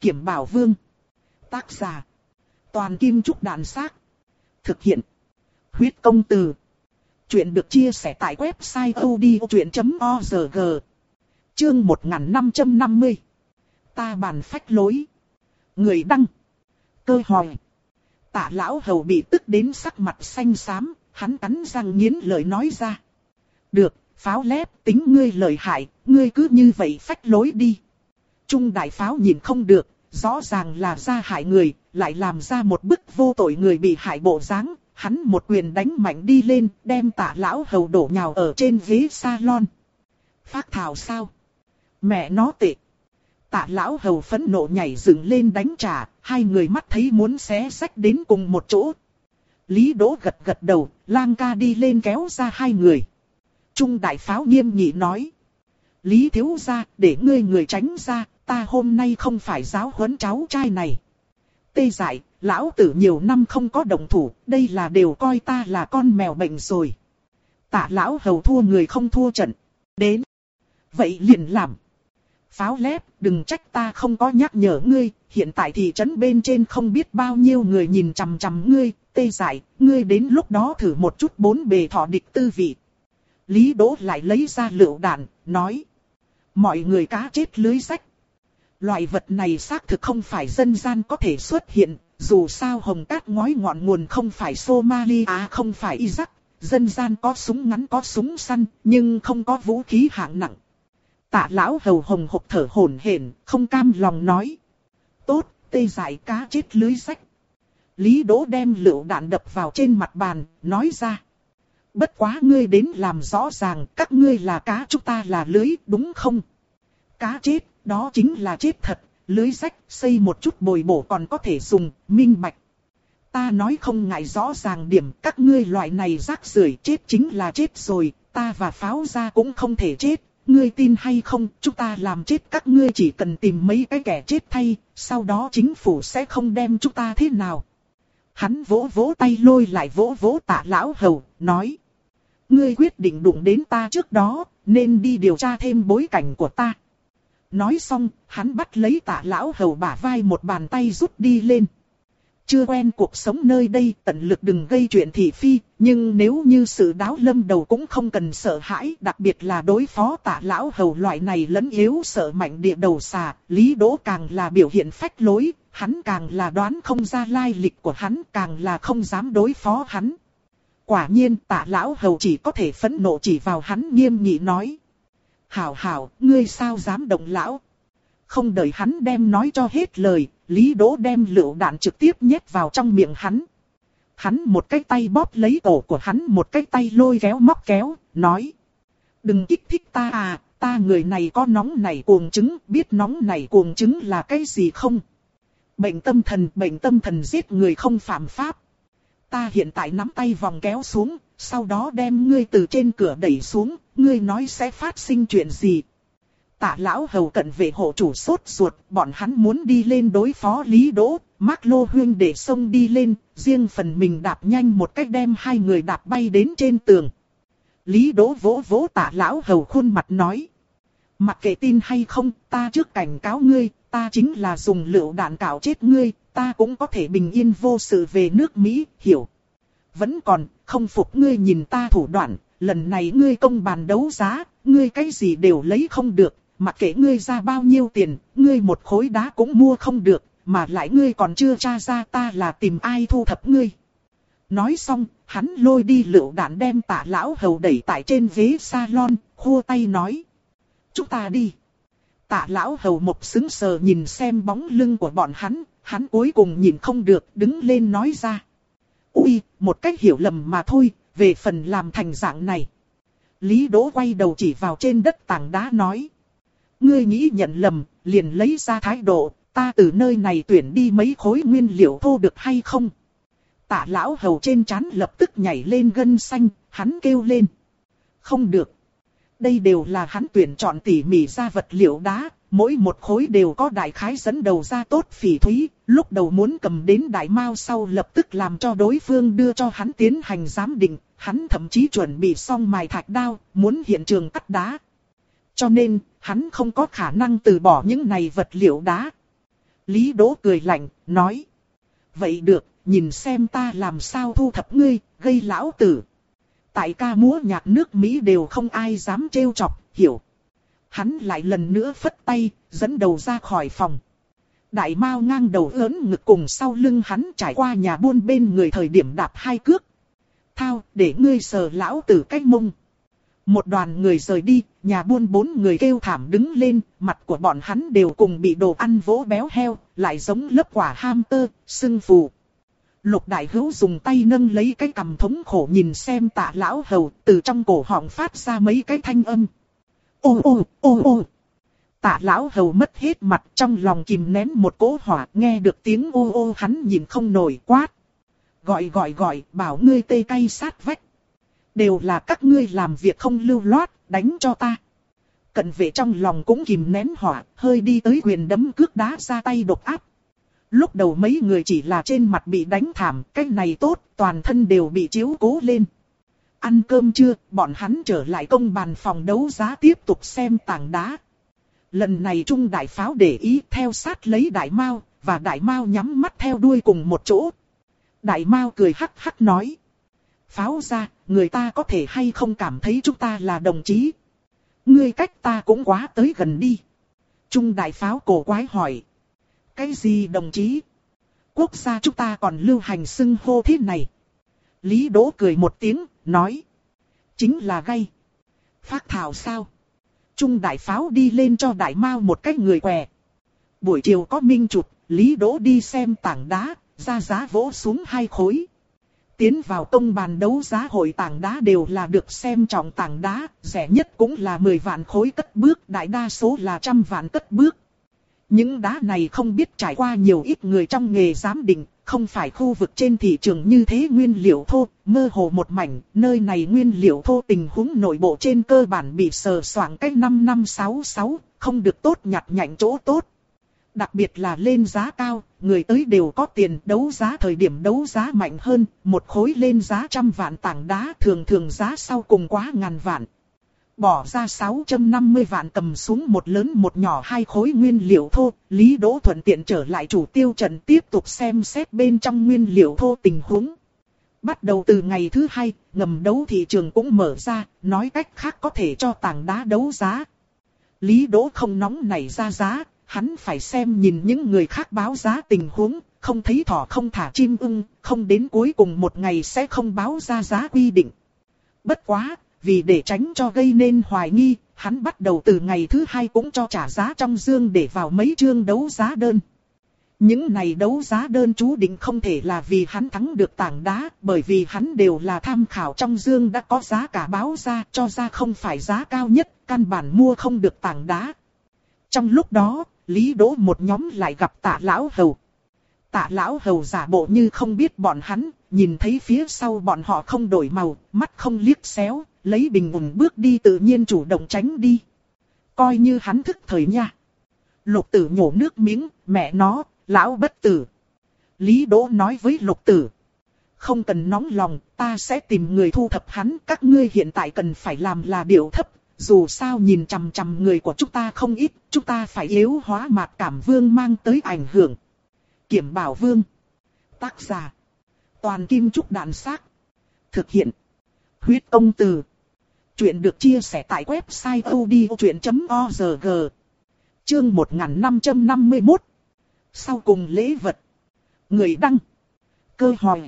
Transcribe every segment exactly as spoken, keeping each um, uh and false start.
Kiểm Bảo Vương. Tác giả. Toàn Kim Trúc Đàn Xác. Thực hiện. Huyết Công Từ. Chuyện được chia sẻ tại website odchuyện chấm org. Chương một nghìn năm trăm năm mươi. Ta bàn phách lối. Người đăng. Cơ Hoài. Tạ lão hầu bị tức đến sắc mặt xanh xám, hắn cắn răng nghiến lợi nói ra. Được, Pháo Lép, tính ngươi lợi hại, ngươi cứ như vậy phách lối đi. Trung đại pháo nhìn không được, rõ ràng là ra hại người, lại làm ra một bức vô tội người bị hại bộ dáng. Hắn một quyền đánh mạnh đi lên, đem Tạ lão hầu đổ nhào ở trên ghế salon. Phác thảo sao? Mẹ nó tệ. Tạ lão hầu phẫn nộ nhảy dựng lên đánh trả, hai người mắt thấy muốn xé xách đến cùng một chỗ. Lý Đỗ gật gật đầu, Lang ca đi lên kéo ra hai người. Trung đại pháo nghiêm nghị nói. Lý thiếu gia, để ngươi người tránh ra, ta hôm nay không phải giáo huấn cháu trai này. Tê dại, lão tử nhiều năm không có động thủ, đây là đều coi ta là con mèo bệnh rồi. Tạ lão hầu thua người không thua trận. Đến. Vậy liền làm. Pháo Lép, đừng trách ta không có nhắc nhở ngươi, hiện tại thị trấn bên trên không biết bao nhiêu người nhìn chằm chằm ngươi, tê dại, ngươi đến lúc đó thử một chút bốn bề thọ địch tư vị. Lý Đỗ lại lấy ra lựu đạn, nói. Mọi người cá chết lưới rách. Loại vật này xác thực không phải dân gian có thể xuất hiện, dù sao hồng cát ngói ngọn nguồn không phải Somalia không phải Iraq, dân gian có súng ngắn có súng săn, nhưng không có vũ khí hạng nặng. Tạ lão hầu hồng hộc thở hổn hển, không cam lòng nói. Tốt, tê dại cá chết lưới rách. Lý Đỗ đem lựu đạn đập vào trên mặt bàn, nói ra. Bất quá ngươi đến làm rõ ràng, các ngươi là cá chúng ta là lưới, đúng không? Cá chết, đó chính là chết thật, lưới rách, xây một chút bồi bổ còn có thể dùng, minh bạch. Ta nói không ngại rõ ràng điểm, các ngươi loại này rác rưởi chết chính là chết rồi, ta và Pháo gia cũng không thể chết. Ngươi tin hay không, chúng ta làm chết các ngươi chỉ cần tìm mấy cái kẻ chết thay, sau đó chính phủ sẽ không đem chúng ta thế nào. Hắn vỗ vỗ tay lôi lại vỗ vỗ Tạ lão hầu, nói. Ngươi quyết định đụng đến ta trước đó, nên đi điều tra thêm bối cảnh của ta. Nói xong, hắn bắt lấy Tạ lão hầu bả vai một bàn tay rút đi lên. Chưa quen cuộc sống nơi đây, tận lực đừng gây chuyện thị phi, nhưng nếu như sự đáo lâm đầu cũng không cần sợ hãi, đặc biệt là đối phó Tạ lão hầu loại này lẫn yếu sợ mạnh địa đầu xà, Lý Đỗ càng là biểu hiện phách lối, hắn càng là đoán không ra lai lịch của hắn, càng là không dám đối phó hắn. Quả nhiên Tạ lão hầu chỉ có thể phẫn nộ chỉ vào hắn nghiêm nghị nói. Hảo hảo, ngươi sao dám động lão? Không đợi hắn đem nói cho hết lời, Lý Đỗ đem lựu đạn trực tiếp nhét vào trong miệng hắn. Hắn một cái tay bóp lấy cổ của hắn, một cái tay lôi kéo móc kéo, nói. Đừng kích thích ta à, ta người này có nóng nảy cuồng chứng, biết nóng nảy cuồng chứng là cái gì không? Bệnh tâm thần, bệnh tâm thần giết người không phạm pháp. Ta hiện tại nắm tay vòng kéo xuống, sau đó đem ngươi từ trên cửa đẩy xuống, ngươi nói sẽ phát sinh chuyện gì? Tạ lão hầu cận vệ hộ chủ sốt ruột, bọn hắn muốn đi lên đối phó Lý Đỗ, Mác Lô huynh để xông đi lên, riêng phần mình đạp nhanh một cách đem hai người đạp bay đến trên tường. Lý Đỗ vỗ vỗ Tạ lão hầu khuôn mặt nói. Mặc kệ tin hay không, ta trước cảnh cáo ngươi, ta chính là dùng lựu đạn cạo chết ngươi, ta cũng có thể bình yên vô sự về nước Mỹ, hiểu. Vẫn còn, không phục ngươi nhìn ta thủ đoạn, lần này ngươi công bàn đấu giá, ngươi cái gì đều lấy không được. Mặc kệ ngươi ra bao nhiêu tiền, ngươi một khối đá cũng mua không được, mà lại ngươi còn chưa tra ra ta là tìm ai thu thập ngươi. Nói xong, hắn lôi đi lựu đạn đem Tạ lão hầu đẩy tại trên ghế salon, khua tay nói. Chúng ta đi. Tạ lão hầu một sững sờ nhìn xem bóng lưng của bọn hắn, hắn cuối cùng nhìn không được, đứng lên nói ra. Ui, một cách hiểu lầm mà thôi, về phần làm thành dạng này. Lý Đỗ quay đầu chỉ vào trên đất tảng đá nói. Ngươi nghĩ nhận lầm, liền lấy ra thái độ, ta từ nơi này tuyển đi mấy khối nguyên liệu thô được hay không? Tạ lão hầu trên trán lập tức nhảy lên gân xanh, hắn kêu lên. Không được. Đây đều là hắn tuyển chọn tỉ mỉ ra vật liệu đá, mỗi một khối đều có đại khái dẫn đầu ra tốt phỉ thúy, lúc đầu muốn cầm đến đại mao sau lập tức làm cho đối phương đưa cho hắn tiến hành giám định, hắn thậm chí chuẩn bị xong mài thạch đao, muốn hiện trường cắt đá. Cho nên, hắn không có khả năng từ bỏ những này vật liệu đá. Lý Đỗ cười lạnh, nói. Vậy được, nhìn xem ta làm sao thu thập ngươi, gây lão tử. Tại ca múa nhạc nước Mỹ đều không ai dám trêu chọc, hiểu. Hắn lại lần nữa phất tay, dẫn đầu ra khỏi phòng. Đại Mao ngang đầu ớn ngực cùng sau lưng hắn trải qua nhà buôn bên người thời điểm đạp hai cước. Thao, để ngươi sờ lão tử cái mông. Một đoàn người rời đi, nhà buôn bốn người kêu thảm đứng lên, mặt của bọn hắn đều cùng bị đồ ăn vỗ béo heo, lại giống lớp quả hamster, sưng phù. Lục Đại Hữu dùng tay nâng lấy cái cằm thống khổ nhìn xem Tạ lão hầu, từ trong cổ họng phát ra mấy cái thanh âm. Ô ô, ô ô. Tạ lão hầu mất hết mặt, trong lòng kìm nén một cỗ hỏa, nghe được tiếng ô ô hắn nhìn không nổi, quát. Gọi gọi gọi, bảo ngươi tê cay sát vách. Đều là các ngươi làm việc không lưu loát, đánh cho ta. Cận vệ trong lòng cũng kìm nén hỏa, hơi đi tới quyền đấm cước đá ra tay độc áp. Lúc đầu mấy người chỉ là trên mặt bị đánh thảm, cái này tốt, toàn thân đều bị chiếu cố lên. Ăn cơm trưa, bọn hắn trở lại công bàn phòng đấu giá tiếp tục xem tảng đá. Lần này Trung Đại Pháo để ý theo sát lấy Đại Mao, và Đại Mao nhắm mắt theo đuôi cùng một chỗ. Đại Mao cười hắc hắc nói. Pháo ra, người ta có thể hay không cảm thấy chúng ta là đồng chí. Ngươi cách ta cũng quá tới gần đi. Trung Đại Pháo cổ quái hỏi. Cái gì đồng chí? Quốc gia chúng ta còn lưu hành xưng hô thế này. Lý Đỗ cười một tiếng, nói. Chính là gay. Phác thảo sao? Trung Đại Pháo đi lên cho Đại Mao một cái người què. Buổi chiều có minh chụp, Lý Đỗ đi xem tảng đá, ra giá vỗ xuống hai khối. Tiến vào công bàn đấu giá hội tảng đá đều là được xem trọng tảng đá, rẻ nhất cũng là mười vạn khối cất bước, đại đa số là trăm vạn cất bước. Những đá này không biết trải qua nhiều ít người trong nghề giám định, không phải khu vực trên thị trường như thế nguyên liệu thô, mơ hồ một mảnh, nơi này nguyên liệu thô tình huống nội bộ trên cơ bản bị sờ soạng cách năm năm sáu sáu, không được tốt nhặt nhạnh chỗ tốt. Đặc biệt là lên giá cao, người tới đều có tiền, đấu giá thời điểm đấu giá mạnh hơn, một khối lên giá trăm vạn tảng đá thường thường giá sau cùng quá ngàn vạn. Bỏ ra sáu trăm năm mươi vạn cầm xuống một lớn một nhỏ hai khối nguyên liệu thô, Lý Đỗ thuận tiện trở lại chủ tiêu trận tiếp tục xem xét bên trong nguyên liệu thô tình huống. Bắt đầu từ ngày thứ hai, ngầm đấu thị trường cũng mở ra, nói cách khác có thể cho tảng đá đấu giá. Lý Đỗ không nóng nảy ra giá, hắn phải xem nhìn những người khác báo giá tình huống, không thấy thỏ không thả chim ưng, không đến cuối cùng một ngày sẽ không báo ra giá quy định. Bất quá, vì để tránh cho gây nên hoài nghi, hắn bắt đầu từ ngày thứ hai cũng cho trả giá trong dương để vào mấy chương đấu giá đơn. Những này đấu giá đơn chú định không thể là vì hắn thắng được tảng đá, bởi vì hắn đều là tham khảo trong dương đã có giá cả báo ra, cho ra không phải giá cao nhất, căn bản mua không được tảng đá. Trong lúc đó, Lý Đỗ một nhóm lại gặp Tạ lão hầu. Tạ lão hầu giả bộ như không biết bọn hắn, nhìn thấy phía sau bọn họ không đổi màu, mắt không liếc xéo, lấy bình ổn bước đi tự nhiên chủ động tránh đi. Coi như hắn thức thời nha. Lục Tử nhổ nước miếng, mẹ nó, lão bất tử. Lý Đỗ nói với Lục Tử. Không cần nóng lòng, ta sẽ tìm người thu thập hắn, các ngươi hiện tại cần phải làm là điệu thấp. Dù sao nhìn chằm chằm người của chúng ta không ít, chúng ta phải yếu hóa Mạc Cảm Vương mang tới ảnh hưởng. Kiểm Bảo Vương. Tác giả. Toàn Kim Trúc Đạn Xác. Thực hiện. Huyết Công Từ. Chuyện được chia sẻ tại website odchuyện chấm org. Chương một nghìn năm trăm năm mươi mốt. Sau cùng lễ vật. Người đăng. Cơ hỏi.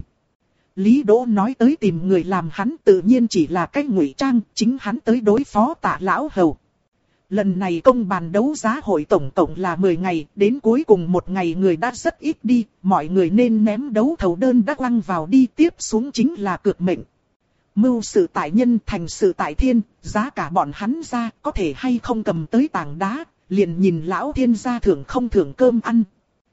Lý Đỗ nói tới tìm người làm hắn tự nhiên chỉ là cách ngụy trang, chính hắn tới đối phó Tạ lão hầu. Lần này công bàn đấu giá hội tổng cộng là mười ngày, đến cuối cùng một ngày người đã rất ít đi, mọi người nên ném đấu thầu đơn đã quăng vào đi, tiếp xuống chính là cược mệnh. Mưu sự tại nhân, thành sự tại thiên, giá cả bọn hắn ra, có thể hay không cầm tới tảng đá, liền nhìn lão thiên gia thưởng không thưởng cơm ăn.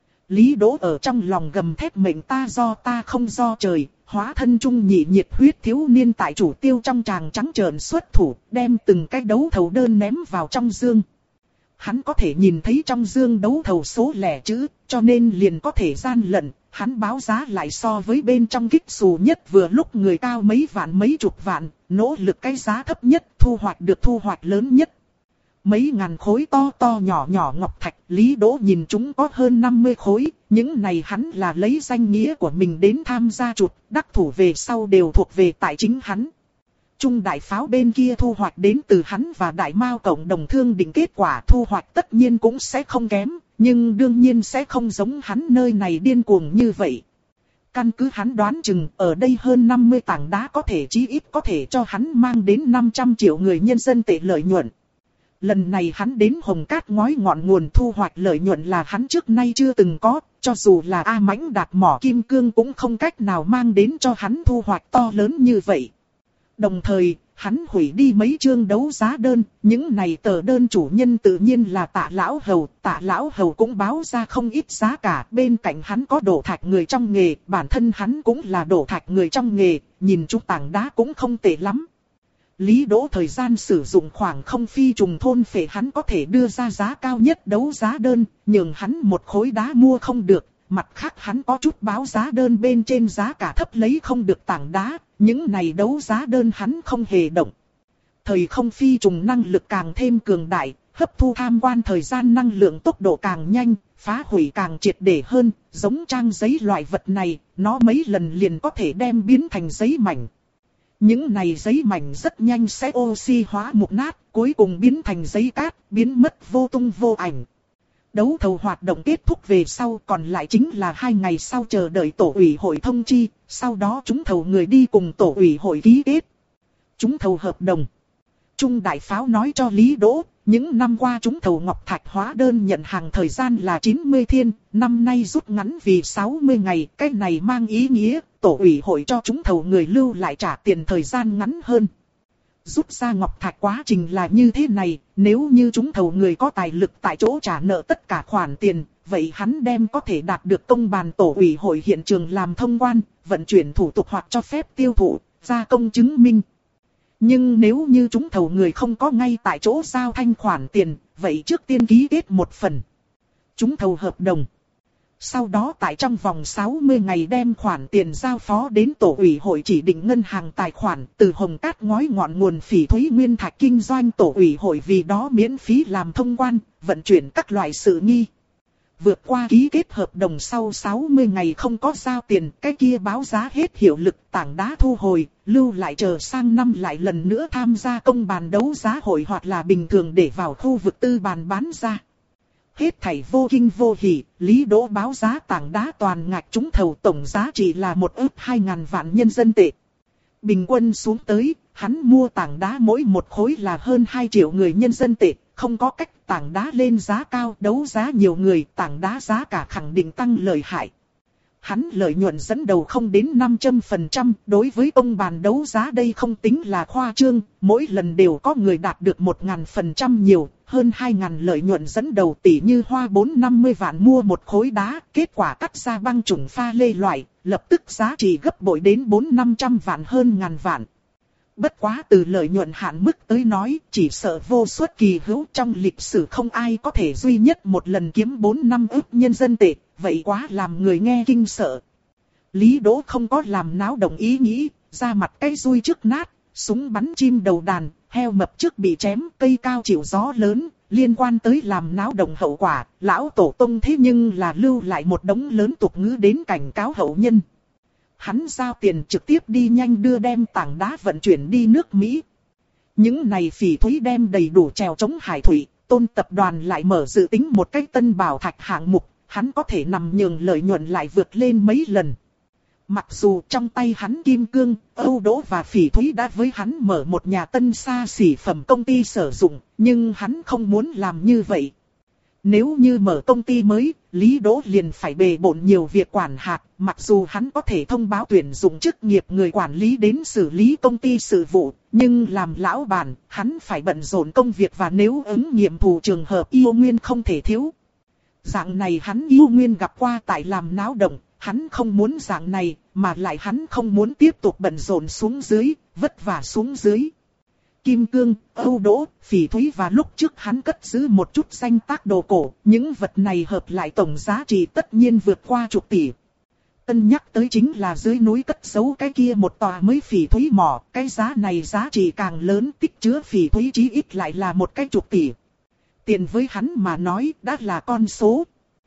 Lý Đỗ ở trong lòng gầm thét mệnh ta do ta không do trời, hóa thân trung nhị nhiệt huyết thiếu niên tại chủ tiêu trong tràng trắng trợn xuất thủ, đem từng cái đấu thầu đơn ném vào trong dương. Hắn có thể nhìn thấy trong dương đấu thầu số lẻ chữ, cho nên liền có thể gian lận, hắn báo giá lại so với bên trong kích xù nhất vừa lúc người cao mấy vạn mấy chục vạn, nỗ lực cái giá thấp nhất thu hoạch được thu hoạch lớn nhất. Mấy ngàn khối to to nhỏ nhỏ ngọc thạch, Lý Đỗ nhìn chúng có hơn năm mươi khối, những này hắn là lấy danh nghĩa của mình đến tham gia chuột, đắc thủ về sau đều thuộc về tại chính hắn. Trung đại pháo bên kia thu hoạch đến từ hắn và đại mao cộng đồng thương định kết quả thu hoạch tất nhiên cũng sẽ không kém, nhưng đương nhiên sẽ không giống hắn nơi này điên cuồng như vậy. Căn cứ hắn đoán chừng ở đây hơn năm mươi tảng đá có thể chí ít có thể cho hắn mang đến năm trăm triệu người nhân dân tệ lợi nhuận. Lần này hắn đến Hồng Cát ngói ngọn nguồn thu hoạch lợi nhuận là hắn trước nay chưa từng có, cho dù là A Mãnh đạt mỏ kim cương cũng không cách nào mang đến cho hắn thu hoạch to lớn như vậy. Đồng thời, hắn hủy đi mấy chương đấu giá đơn, những này tờ đơn chủ nhân tự nhiên là Tạ Lão Hầu, Tạ Lão Hầu cũng báo ra không ít giá cả, bên cạnh hắn có đổ thạch người trong nghề, bản thân hắn cũng là đổ thạch người trong nghề, nhìn chút tảng đá cũng không tệ lắm. Lý Đỗ thời gian sử dụng khoảng không phi trùng thôn phệ hắn có thể đưa ra giá cao nhất đấu giá đơn, nhưng hắn một khối đá mua không được, mặt khác hắn có chút báo giá đơn bên trên giá cả thấp lấy không được tảng đá, những này đấu giá đơn hắn không hề động. Thời không phi trùng năng lực càng thêm cường đại, hấp thu tham quan thời gian năng lượng tốc độ càng nhanh, phá hủy càng triệt để hơn, giống trang giấy loại vật này, nó mấy lần liền có thể đem biến thành giấy mảnh. Những này giấy mảnh rất nhanh sẽ oxy hóa mục nát, cuối cùng biến thành giấy cát, biến mất vô tung vô ảnh. Đấu thầu hoạt động kết thúc về sau còn lại chính là hai ngày sau chờ đợi tổ ủy hội thông chi, sau đó chúng thầu người đi cùng tổ ủy hội ký kết. Chúng thầu hợp đồng. Trung đại pháo nói cho Lý Đỗ, những năm qua chúng thầu ngọc thạch hóa đơn nhận hàng thời gian là chín mươi thiên, năm nay rút ngắn vì sáu mươi ngày, cái này mang ý nghĩa, tổ ủy hội cho chúng thầu người lưu lại trả tiền thời gian ngắn hơn. Rút ra ngọc thạch quá trình là như thế này, nếu như chúng thầu người có tài lực tại chỗ trả nợ tất cả khoản tiền, vậy hắn đem có thể đạt được công bàn tổ ủy hội hiện trường làm thông quan, vận chuyển thủ tục hoặc cho phép tiêu thụ, gia công chứng minh. Nhưng nếu như chúng thầu người không có ngay tại chỗ giao thanh khoản tiền, vậy trước tiên ký kết một phần chúng thầu hợp đồng. Sau đó tại trong vòng sáu mươi ngày đem khoản tiền giao phó đến tổ ủy hội chỉ định ngân hàng tài khoản, từ Hồng Cát ngói ngọn nguồn phỉ thúy nguyên thạch kinh doanh tổ ủy hội vì đó miễn phí làm thông quan, vận chuyển các loại sự nghi. Vượt qua ký kết hợp đồng sau sáu mươi ngày không có giao tiền, cái kia báo giá hết hiệu lực, tảng đá thu hồi, lưu lại chờ sang năm lại lần nữa tham gia công bàn đấu giá hội hoặc là bình thường để vào khu vực tư bàn bán ra. Hết thảy vô kinh vô hỉ, Lý Đỗ báo giá tảng đá toàn ngạch trúng thầu tổng giá trị là một ức hai ngàn vạn nhân dân tệ. Bình quân xuống tới, hắn mua tảng đá mỗi một khối là hơn hai triệu người nhân dân tệ, không có cách tảng đá lên giá cao, đấu giá nhiều người, tảng đá giá cả khẳng định tăng lợi hại. Hắn lợi nhuận dẫn đầu không đến năm trăm phần trăm, đối với công bàn đấu giá đây không tính là khoa trương, mỗi lần đều có người đạt được một nghìn phần trăm nhiều, hơn hai nghìn lợi nhuận dẫn đầu tỷ như hoa bốn năm mươi vạn mua một khối đá, kết quả cắt ra băng chủng pha lê loại, lập tức giá trị gấp bội đến bốn năm trăm vạn hơn ngàn vạn. Bất quá từ lợi nhuận hạn mức tới nói, chỉ sợ vô suất kỳ hữu trong lịch sử không ai có thể duy nhất một lần kiếm bốn năm ức nhân dân tệ, vậy quá làm người nghe kinh sợ. Lý Đỗ không có làm náo động ý nghĩ, ra mặt cây rui trước nát, súng bắn chim đầu đàn, heo mập trước bị chém, cây cao chịu gió lớn, liên quan tới làm náo động hậu quả, lão tổ tông thế nhưng là lưu lại một đống lớn tục ngữ đến cảnh cáo hậu nhân. Hắn giao tiền trực tiếp đi nhanh đưa đem tảng đá vận chuyển đi nước Mỹ. Những này phỉ thúy đem đầy đủ trèo chống hải thủy, Tôn tập đoàn lại mở dự tính một cách tân bảo thạch hạng mục, hắn có thể nằm nhường lợi nhuận lại vượt lên mấy lần. Mặc dù trong tay hắn kim cương, Âu đỗ và phỉ thúy đã với hắn mở một nhà tân xa xỉ phẩm công ty sử dụng, nhưng hắn không muốn làm như vậy. Nếu như mở công ty mới, Lý Đỗ liền phải bề bộn nhiều việc quản hạt, mặc dù hắn có thể thông báo tuyển dụng chức nghiệp người quản lý đến xử lý công ty sự vụ, nhưng làm lão bản, hắn phải bận rộn công việc và nếu ứng nhiệm vụ trường hợp yêu nguyên không thể thiếu. Dạng này hắn yêu nguyên gặp qua tại làm náo động, hắn không muốn dạng này, mà lại hắn không muốn tiếp tục bận rộn xuống dưới, vất vả xuống dưới. Kim cương, Âu đỗ, phỉ thúy và lúc trước hắn cất giữ một chút danh tác đồ cổ, những vật này hợp lại tổng giá trị tất nhiên vượt qua chục tỷ. Tân nhắc tới chính là dưới núi cất giấu cái kia một tòa mới phỉ thúy mỏ, cái giá này giá trị càng lớn, tích chứa phỉ thúy chí ít lại là một cái chục tỷ. Tiền với hắn mà nói đã là con số.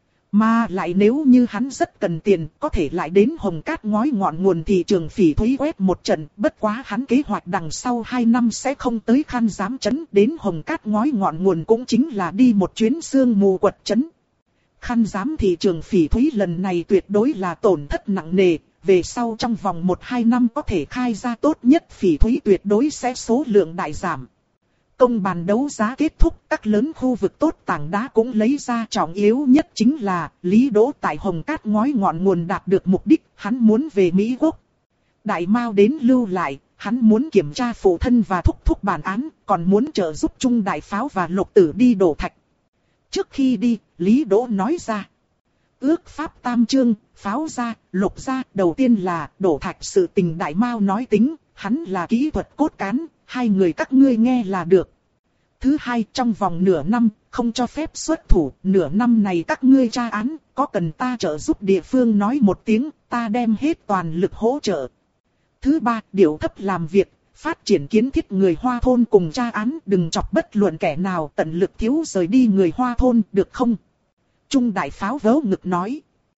Mà lại nếu như hắn rất cần tiền, có thể lại đến Hồng Cát ngói ngọn nguồn thị trường phỉ thúy quét một trận. Bất quá hắn kế hoạch đằng sau hai năm sẽ không tới Khan Giám trấn, đến Hồng Cát ngói ngọn nguồn cũng chính là đi một chuyến sương mù quật trấn. Khan Giám thị trường phỉ thúy lần này tuyệt đối là tổn thất nặng nề, về sau trong vòng một hai năm có thể khai ra tốt nhất phỉ thúy tuyệt đối sẽ số lượng đại giảm. Công bàn đấu giá kết thúc, các lớn khu vực tốt tảng đá cũng lấy ra, trọng yếu nhất chính là Lý Đỗ tại Hồng Cát ngói ngọn nguồn đạt được mục đích, hắn muốn về Mỹ Quốc. Đại Mao đến lưu lại, hắn muốn kiểm tra phụ thân và thúc thúc bản án, còn muốn trợ giúp Trung Đại Pháo và Lục Tử đi đổ thạch. Trước khi đi, Lý Đỗ nói ra. Ước pháp tam chương, Pháo gia, Lục gia, đầu tiên là đổ thạch sự tình Đại Mao nói tính, hắn là kỹ thuật cốt cán, hai người các ngươi nghe là được. Thứ hai, trong vòng nửa năm, không cho phép xuất thủ, nửa năm này các ngươi tra án, có cần ta trợ giúp địa phương nói một tiếng, ta đem hết toàn lực hỗ trợ. Thứ ba, điệu thấp làm việc, phát triển kiến thiết người Hoa thôn cùng tra án, đừng chọc bất luận kẻ nào, tận lực thiếu rời đi người Hoa thôn, được không? Trung Đại Pháo vớ ngực nói.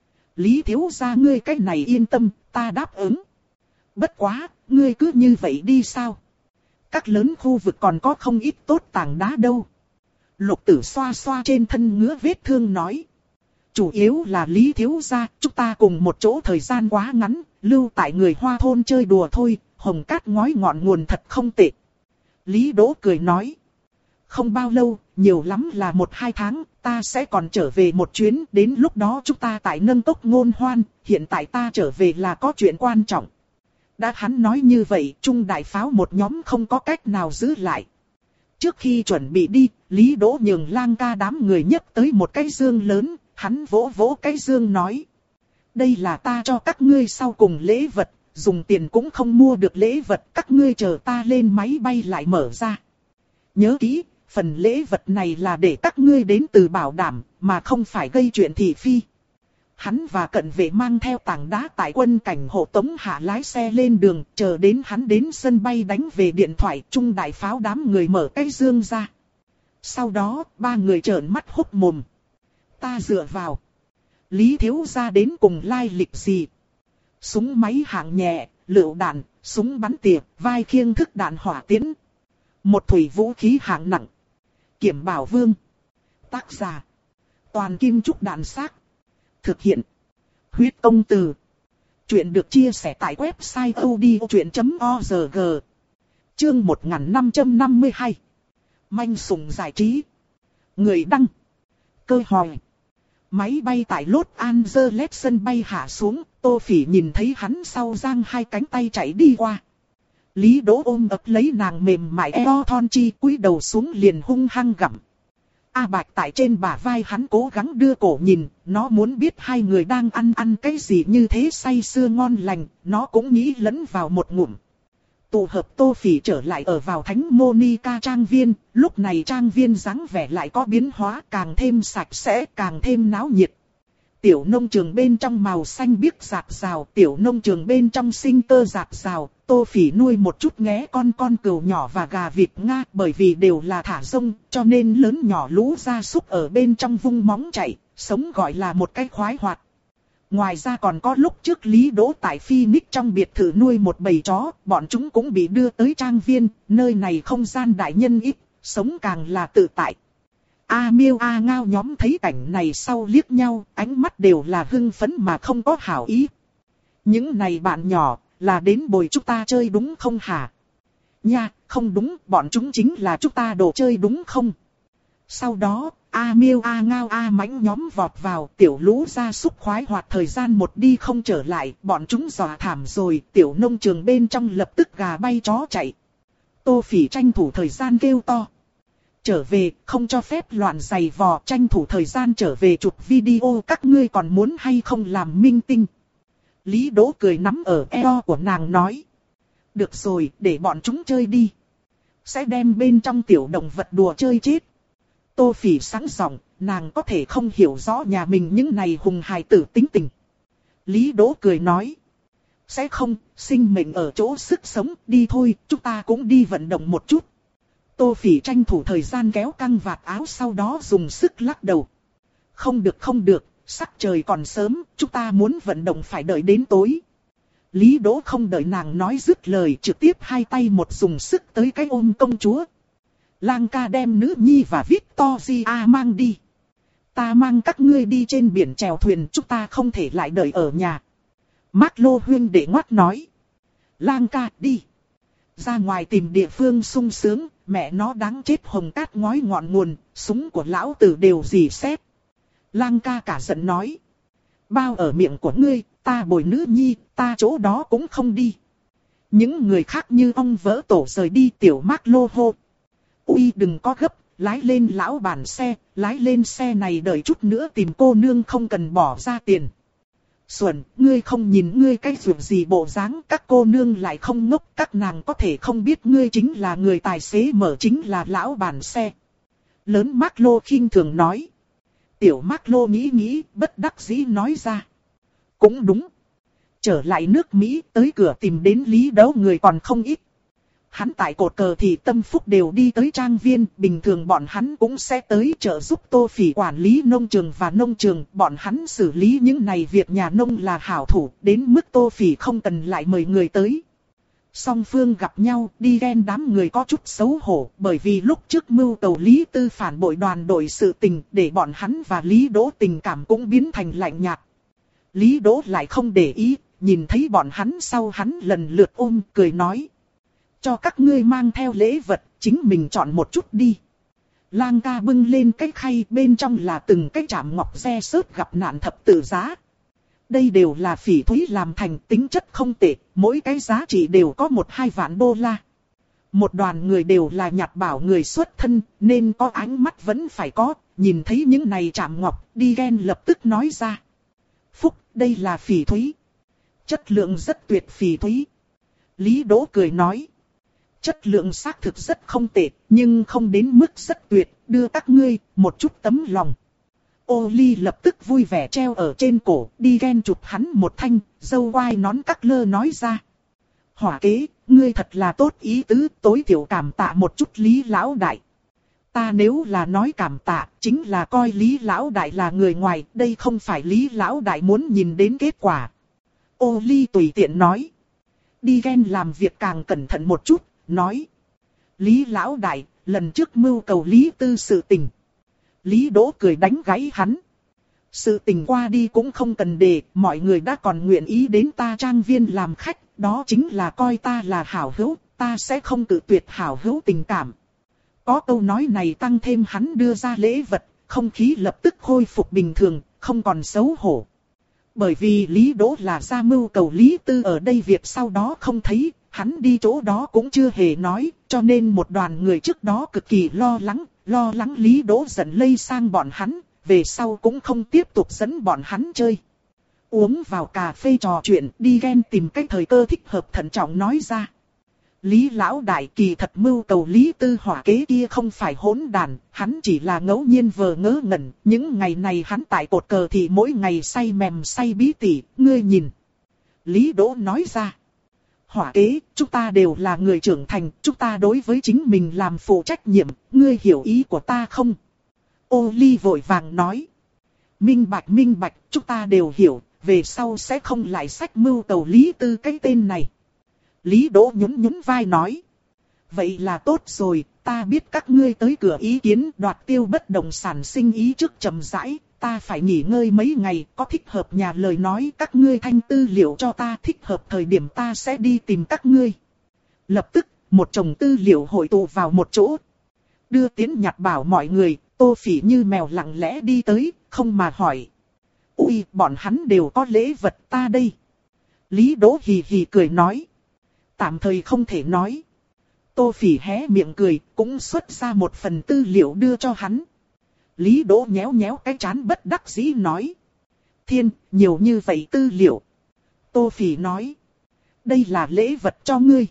Lý thiếu gia ngươi cái này yên tâm, ta đáp ứng. Bất quá, ngươi cứ như vậy đi sao? Các lớn khu vực còn có không ít tốt tảng đá đâu. Lục Tử xoa xoa trên thân ngứa vết thương nói. Chủ yếu là Lý thiếu gia, chúng ta cùng một chỗ thời gian quá ngắn, lưu tại người Hoa thôn chơi đùa thôi, Hồng Cát ngói ngọn nguồn thật không tệ. Lý Đỗ cười nói. Không bao lâu, nhiều lắm là một hai tháng, ta sẽ còn trở về một chuyến, đến lúc đó chúng ta tại nâng cốc ngôn hoan, hiện tại ta trở về là có chuyện quan trọng. Đã hắn nói như vậy, Trung Đại Pháo một nhóm không có cách nào giữ lại. Trước khi chuẩn bị đi, Lý Đỗ nhường Lang ca đám người nhấc tới một cái dương lớn, hắn vỗ vỗ cái dương nói. Đây là ta cho các ngươi sau cùng lễ vật, dùng tiền cũng không mua được lễ vật, các ngươi chờ ta lên máy bay lại mở ra. Nhớ kỹ, phần lễ vật này là để các ngươi đến từ bảo đảm, mà không phải gây chuyện thị phi. Hắn và cận vệ mang theo tảng đá tại quân cảnh hộ tống hạ lái xe lên đường, chờ đến hắn đến sân bay đánh về điện thoại, Trung Đại Pháo đám người mở cái dương ra. Sau đó, ba người trợn mắt hốc mồm. Ta dựa vào. Lý thiếu gia đến cùng lai lịch gì? Súng máy hạng nhẹ, lựu đạn, súng bắn tỉa, vai khiêng thức đạn hỏa tiễn. Một thủy vũ khí hạng nặng. Kiểm Bảo Vương. Tác giả. Toàn Kim Trúc Đạn Xác. Thực hiện. Huyết Công Từ. Chuyện được chia sẻ tại website odchuyện chấm org. Chương một nghìn năm trăm năm mươi hai. Manh sủng giải trí. Người đăng. Cơ hỏi. Máy bay tại Los Angeles sân bay hạ xuống, Tô Phỉ nhìn thấy hắn sau giang hai cánh tay chạy đi qua. Lý Đỗ ôm ấp lấy nàng mềm mại eo thon chi, cúi đầu xuống liền hung hăng gặm. A Bạch tại trên bả vai hắn cố gắng đưa cổ nhìn, nó muốn biết hai người đang ăn ăn cái gì như thế say sưa ngon lành, nó cũng nghĩ lẫn vào một ngụm. Tụ hợp Tô Phỉ trở lại ở vào Thánh Monica trang viên, lúc này trang viên dáng vẻ lại có biến hóa, càng thêm sạch sẽ, càng thêm náo nhiệt. Tiểu nông trường bên trong màu xanh biếc rạc rào, tiểu nông trường bên trong sinh tơ rạc rào, Tô Phỉ nuôi một chút nghé con con cừu nhỏ và gà vịt Nga, bởi vì đều là thả rông, cho nên lớn nhỏ lũ gia súc ở bên trong vung móng chạy, sống gọi là một cái khoái hoạt. Ngoài ra còn có lúc trước Lý Đỗ tại Phoenix trong biệt thự nuôi một bầy chó, bọn chúng cũng bị đưa tới trang viên, nơi này không gian đại nhân ít, sống càng là tự tại. A Miêu A Ngao nhóm thấy cảnh này sau liếc nhau, ánh mắt đều là hưng phấn mà không có hảo ý. Những này bạn nhỏ, là đến bồi chúng ta chơi đúng không hả? Nha, không đúng, bọn chúng chính là chúng ta đồ chơi đúng không? Sau đó, A Miêu A Ngao A Mãnh nhóm vọt vào, tiểu lũ gia súc khoái hoạt thời gian một đi không trở lại, bọn chúng dọa thảm rồi, tiểu nông trường bên trong lập tức gà bay chó chạy. Tô Phỉ tranh thủ thời gian kêu to. Trở về, không cho phép loạn giày vò, tranh thủ thời gian trở về chụp video, các ngươi còn muốn hay không làm minh tinh. Lý Đỗ cười nắm ở eo của nàng nói. Được rồi, để bọn chúng chơi đi. Sẽ đem bên trong tiểu động vật đùa chơi chết. Tô Phỉ sẵn giọng, nàng có thể không hiểu rõ nhà mình những này hùng hài tử tính tình. Lý Đỗ cười nói. Sẽ không, sinh mệnh ở chỗ sức sống, đi thôi, chúng ta cũng đi vận động một chút. Tô Phỉ tranh thủ thời gian kéo căng vạt áo, sau đó dùng sức lắc đầu. Không được không được, sắc trời còn sớm, chúng ta muốn vận động phải đợi đến tối. Lý Đỗ không đợi nàng nói dứt lời, trực tiếp hai tay một dùng sức tới cái ôm công chúa. Lang ca đem nữ nhi và Victoria mang đi. Ta mang các ngươi đi trên biển chèo thuyền, chúng ta không thể lại đợi ở nhà. Mark Lô huyên đệ ngoắt nói. Lang ca đi. Ra ngoài tìm địa phương sung sướng, mẹ nó đáng chết hồng cát ngói ngọn nguồn, súng của lão tử đều dì xét. Lang ca cả giận nói. Bao ở miệng của ngươi, ta bồi nữ nhi, ta chỗ đó cũng không đi. Những người khác như ông vỡ tổ rời đi, tiểu Mark Lô hô. Ui đừng có gấp, lái lên lão bản xe, lái lên xe này đợi chút nữa tìm cô nương không cần bỏ ra tiền. Xuẩn, ngươi không nhìn ngươi cái ruộng gì bộ dáng, các cô nương lại không ngốc, các nàng có thể không biết ngươi chính là người tài xế mở chính là lão bản xe. Lớn Mark Lô khinh thường nói. Tiểu Mark Lô nghĩ nghĩ, bất đắc dĩ nói ra. Cũng đúng. Trở lại nước Mỹ, tới cửa tìm đến Lý Đấu người còn không ít. Hắn tại cột cờ thì tâm phúc đều đi tới trang viên, bình thường bọn hắn cũng sẽ tới trợ giúp Tô Phỉ quản lý nông trường và nông trường, bọn hắn xử lý những này việc nhà nông là hảo thủ, đến mức Tô Phỉ không cần lại mời người tới. Song phương gặp nhau, đi ghen đám người có chút xấu hổ, bởi vì lúc trước mưu cầu Lý Tư phản bội đoàn đội sự tình, để bọn hắn và Lý Đỗ tình cảm cũng biến thành lạnh nhạt. Lý Đỗ lại không để ý, nhìn thấy bọn hắn sau hắn lần lượt ôm, cười nói. Cho các ngươi mang theo lễ vật, chính mình chọn một chút đi. Lang ca bưng lên cái khay, bên trong là từng cái chạm ngọc xe sớt gặp nạn thập tự giá. Đây đều là phỉ thúy làm thành, tính chất không tệ, mỗi cái giá trị đều có một hai vạn đô la. Một đoàn người đều là nhặt bảo người xuất thân, nên có ánh mắt vẫn phải có, nhìn thấy những này chạm ngọc, đi ghen lập tức nói ra. Phúc, đây là phỉ thúy. Chất lượng rất tuyệt phỉ thúy. Lý Đỗ cười nói. Chất lượng xác thực rất không tệ, nhưng không đến mức rất tuyệt, đưa các ngươi một chút tấm lòng. Ô Ly lập tức vui vẻ treo ở trên cổ, đi ghen chụp hắn một thanh, dâu quai nón cắt lơ nói ra. Hỏa kế, ngươi thật là tốt ý tứ, tối thiểu cảm tạ một chút Lý lão đại. Ta nếu là nói cảm tạ, chính là coi Lý lão đại là người ngoài, đây không phải Lý lão đại muốn nhìn đến kết quả. Ô Ly tùy tiện nói. Đi ghen làm việc càng cẩn thận một chút. Nói. Lý lão đại, lần trước mưu cầu Lý Tư sự tình. Lý Đỗ cười đánh gáy hắn. Sự tình qua đi cũng không cần để, mọi người đã còn nguyện ý đến ta trang viên làm khách, đó chính là coi ta là hảo hữu, ta sẽ không tự tuyệt hảo hữu tình cảm. Có câu nói này tăng thêm hắn đưa ra lễ vật, không khí lập tức khôi phục bình thường, không còn xấu hổ. Bởi vì Lý Đỗ là ra mưu cầu Lý Tư ở đây việc sau đó không thấy. Hắn đi chỗ đó cũng chưa hề nói, cho nên một đoàn người trước đó cực kỳ lo lắng, lo lắng Lý Đỗ giận lây sang bọn hắn, về sau cũng không tiếp tục dẫn bọn hắn chơi. Uống vào cà phê trò chuyện, đi ghen tìm cái thời cơ thích hợp thận trọng nói ra. Lý lão đại kỳ thật mưu cầu Lý Tư hỏa kế kia không phải hỗn đàn, hắn chỉ là ngẫu nhiên vờ ngớ ngẩn, những ngày này hắn tại cột cờ thì mỗi ngày say mềm say bí tỉ, ngươi nhìn. Lý Đỗ nói ra. Hỏa kế, chúng ta đều là người trưởng thành, chúng ta đối với chính mình làm phụ trách nhiệm, ngươi hiểu ý của ta không? Ô Ly vội vàng nói. Minh bạch minh bạch, chúng ta đều hiểu, về sau sẽ không lại sách mưu cầu Lý Tư cái tên này. Lý Đỗ nhún nhún vai nói. Vậy là tốt rồi, ta biết các ngươi tới cửa ý kiến đoạt tiêu bất động sản sinh ý trước chậm rãi. Ta phải nghỉ ngơi mấy ngày, có thích hợp nhà lời nói các ngươi thanh tư liệu cho ta, thích hợp thời điểm ta sẽ đi tìm các ngươi. Lập tức, một chồng tư liệu hội tụ vào một chỗ. Đưa tiến nhặt bảo mọi người, Tô Phỉ như mèo lặng lẽ đi tới, không mà hỏi. Ui, bọn hắn đều có lễ vật ta đây. Lý Đỗ hì hì cười nói. Tạm thời không thể nói. Tô Phỉ hé miệng cười, cũng xuất ra một phần tư liệu đưa cho hắn. Lý Đỗ nhéo nhéo cái trán bất đắc dĩ nói. Thiên, nhiều như vậy tư liệu. Tô Phỉ nói. Đây là lễ vật cho ngươi.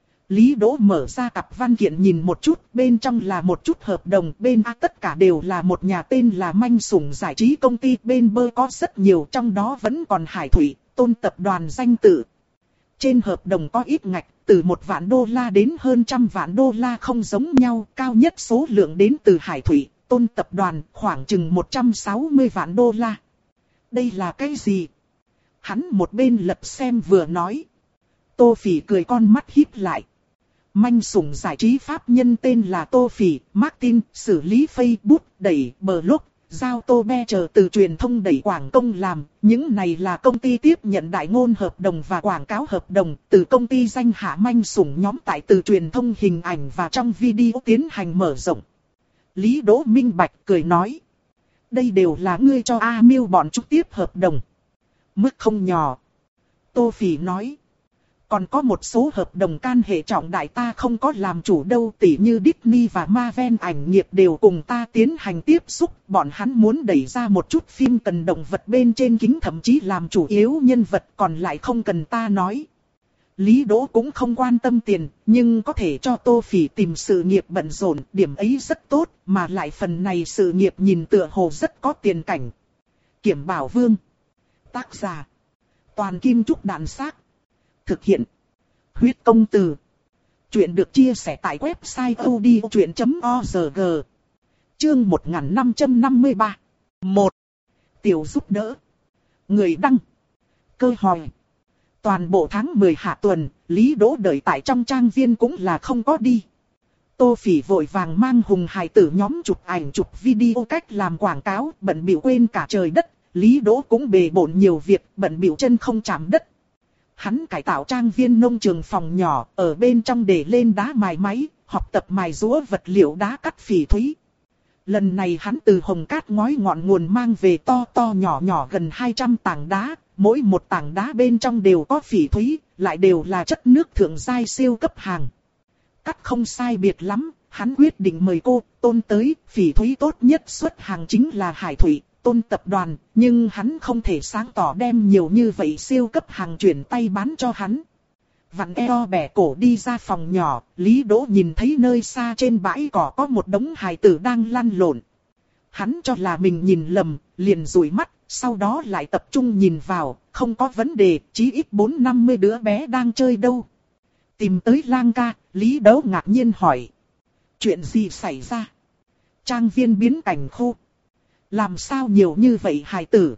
Lý Đỗ mở ra cặp văn kiện nhìn một chút, bên trong là một chút hợp đồng, bên A tất cả đều là một nhà tên là Manh Sủng giải trí công ty, bên bơ có rất nhiều, trong đó vẫn còn Hải Thủy, Tôn tập đoàn danh tự. Trên hợp đồng có ít ngạch, từ một vạn đô la đến hơn trăm vạn đô la không giống nhau, cao nhất số lượng đến từ Hải Thủy, Tôn tập đoàn, khoảng chừng một trăm sáu mươi vạn đô la. Đây là cái gì? Hắn một bên lật xem vừa nói. Tô Phỉ cười con mắt híp lại. Manh sủng giải trí pháp nhân tên là Tô Phỉ, Martin, xử lý Facebook, đẩy blog, giao tô be chờ từ truyền thông đẩy quảng công làm. Những này là công ty tiếp nhận đại ngôn hợp đồng và quảng cáo hợp đồng. Từ công ty danh hạ manh sủng nhóm tại từ truyền thông hình ảnh và trong video tiến hành mở rộng. Lý Đỗ minh bạch cười nói. Đây đều là ngươi cho A Miêu bọn chúng tiếp hợp đồng. Mức không nhỏ. Tô Phỉ nói. Còn có một số hợp đồng can hệ trọng đại ta không có làm chủ đâu, tỉ như Disney và Marvel ảnh nghiệp đều cùng ta tiến hành tiếp xúc. Bọn hắn muốn đẩy ra một chút phim cần động vật bên trên kính, thậm chí làm chủ yếu nhân vật, còn lại không cần ta nói. Lý Đỗ cũng không quan tâm tiền, nhưng có thể cho Tô Phỉ tìm sự nghiệp bận rộn, điểm ấy rất tốt, mà lại phần này sự nghiệp nhìn tựa hồ rất có tiền cảnh. Kiểm Bảo Vương. Tác giả. Toàn Kim Trúc Đạn Xác. Thực hiện. Huyết Công Từ. Chuyện được chia sẻ tại website audiochuyện chấm org. Chương một nghìn năm trăm năm mươi ba. một. Tiểu giúp đỡ. Người đăng. Cơ hỏi. Toàn bộ tháng mười hạ tuần, Lý Đỗ đợi tại trong trang viên cũng là không có đi. Tô Phỉ vội vàng mang hùng hài tử nhóm chụp ảnh chụp video cách làm quảng cáo, bận bịu quên cả trời đất. Lý Đỗ cũng bề bộn nhiều việc, bận bịu chân không chạm đất. Hắn cải tạo trang viên nông trường phòng nhỏ, ở bên trong để lên đá mài máy, học tập mài rũa vật liệu đá cắt phỉ thúy. Lần này hắn từ Hồng Cát ngói ngọn nguồn mang về to to nhỏ nhỏ gần hai trăm tảng đá, mỗi một tảng đá bên trong đều có phỉ thúy, lại đều là chất nước thượng giai siêu cấp hàng. Cắt không sai biệt lắm, hắn quyết định mời cô, Tôn tới, phỉ thúy tốt nhất xuất hàng chính là Hải Thủy, Tôn tập đoàn, nhưng hắn không thể sáng tỏ đem nhiều như vậy siêu cấp hàng chuyển tay bán cho hắn. Vặn eo bẻ cổ đi ra phòng nhỏ, Lý Đỗ nhìn thấy nơi xa trên bãi cỏ có một đống hài tử đang lăn lộn. Hắn cho là mình nhìn lầm, liền dụi mắt, sau đó lại tập trung nhìn vào, không có vấn đề, chí ít bốn năm mươi đứa bé đang chơi đâu. Tìm tới Lang ca, Lý Đỗ ngạc nhiên hỏi. Chuyện gì xảy ra? Trang viên biến cảnh khu. Làm sao nhiều như vậy hài tử?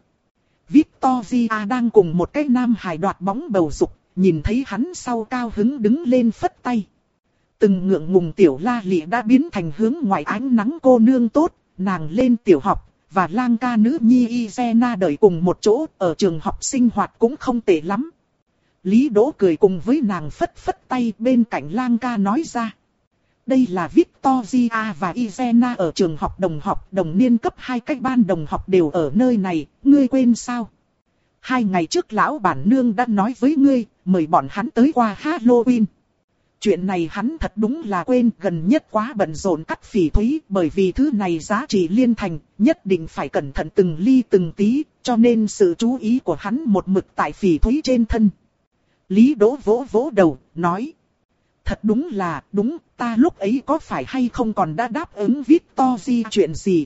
Victoria đang cùng một cái nam hài đoạt bóng bầu dục, nhìn thấy hắn sau cao hứng đứng lên phất tay. Từng ngượng ngùng tiểu La Lị đã biến thành hướng ngoài ánh nắng cô nương tốt, nàng lên tiểu học, và Lang ca nữ nhi Izena đợi cùng một chỗ, ở trường học sinh hoạt cũng không tệ lắm. Lý Đỗ cười cùng với nàng phất phất tay, bên cạnh Lang ca nói ra. Đây là Victoria và Izena ở trường học đồng học, đồng niên cấp hai, cách ban đồng học đều ở nơi này, ngươi quên sao? Hai ngày trước lão bản nương đã nói với ngươi, mời bọn hắn tới qua Halloween. Chuyện này hắn thật đúng là quên, gần nhất quá bận rộn cắt phỉ thúy, bởi vì thứ này giá trị liên thành, nhất định phải cẩn thận từng ly từng tí, cho nên sự chú ý của hắn một mực tại phỉ thúy trên thân. Lý Đỗ vỗ vỗ đầu, nói. Thật đúng là, đúng, ta lúc ấy có phải hay không còn đã đáp ứng Victoria chuyện gì?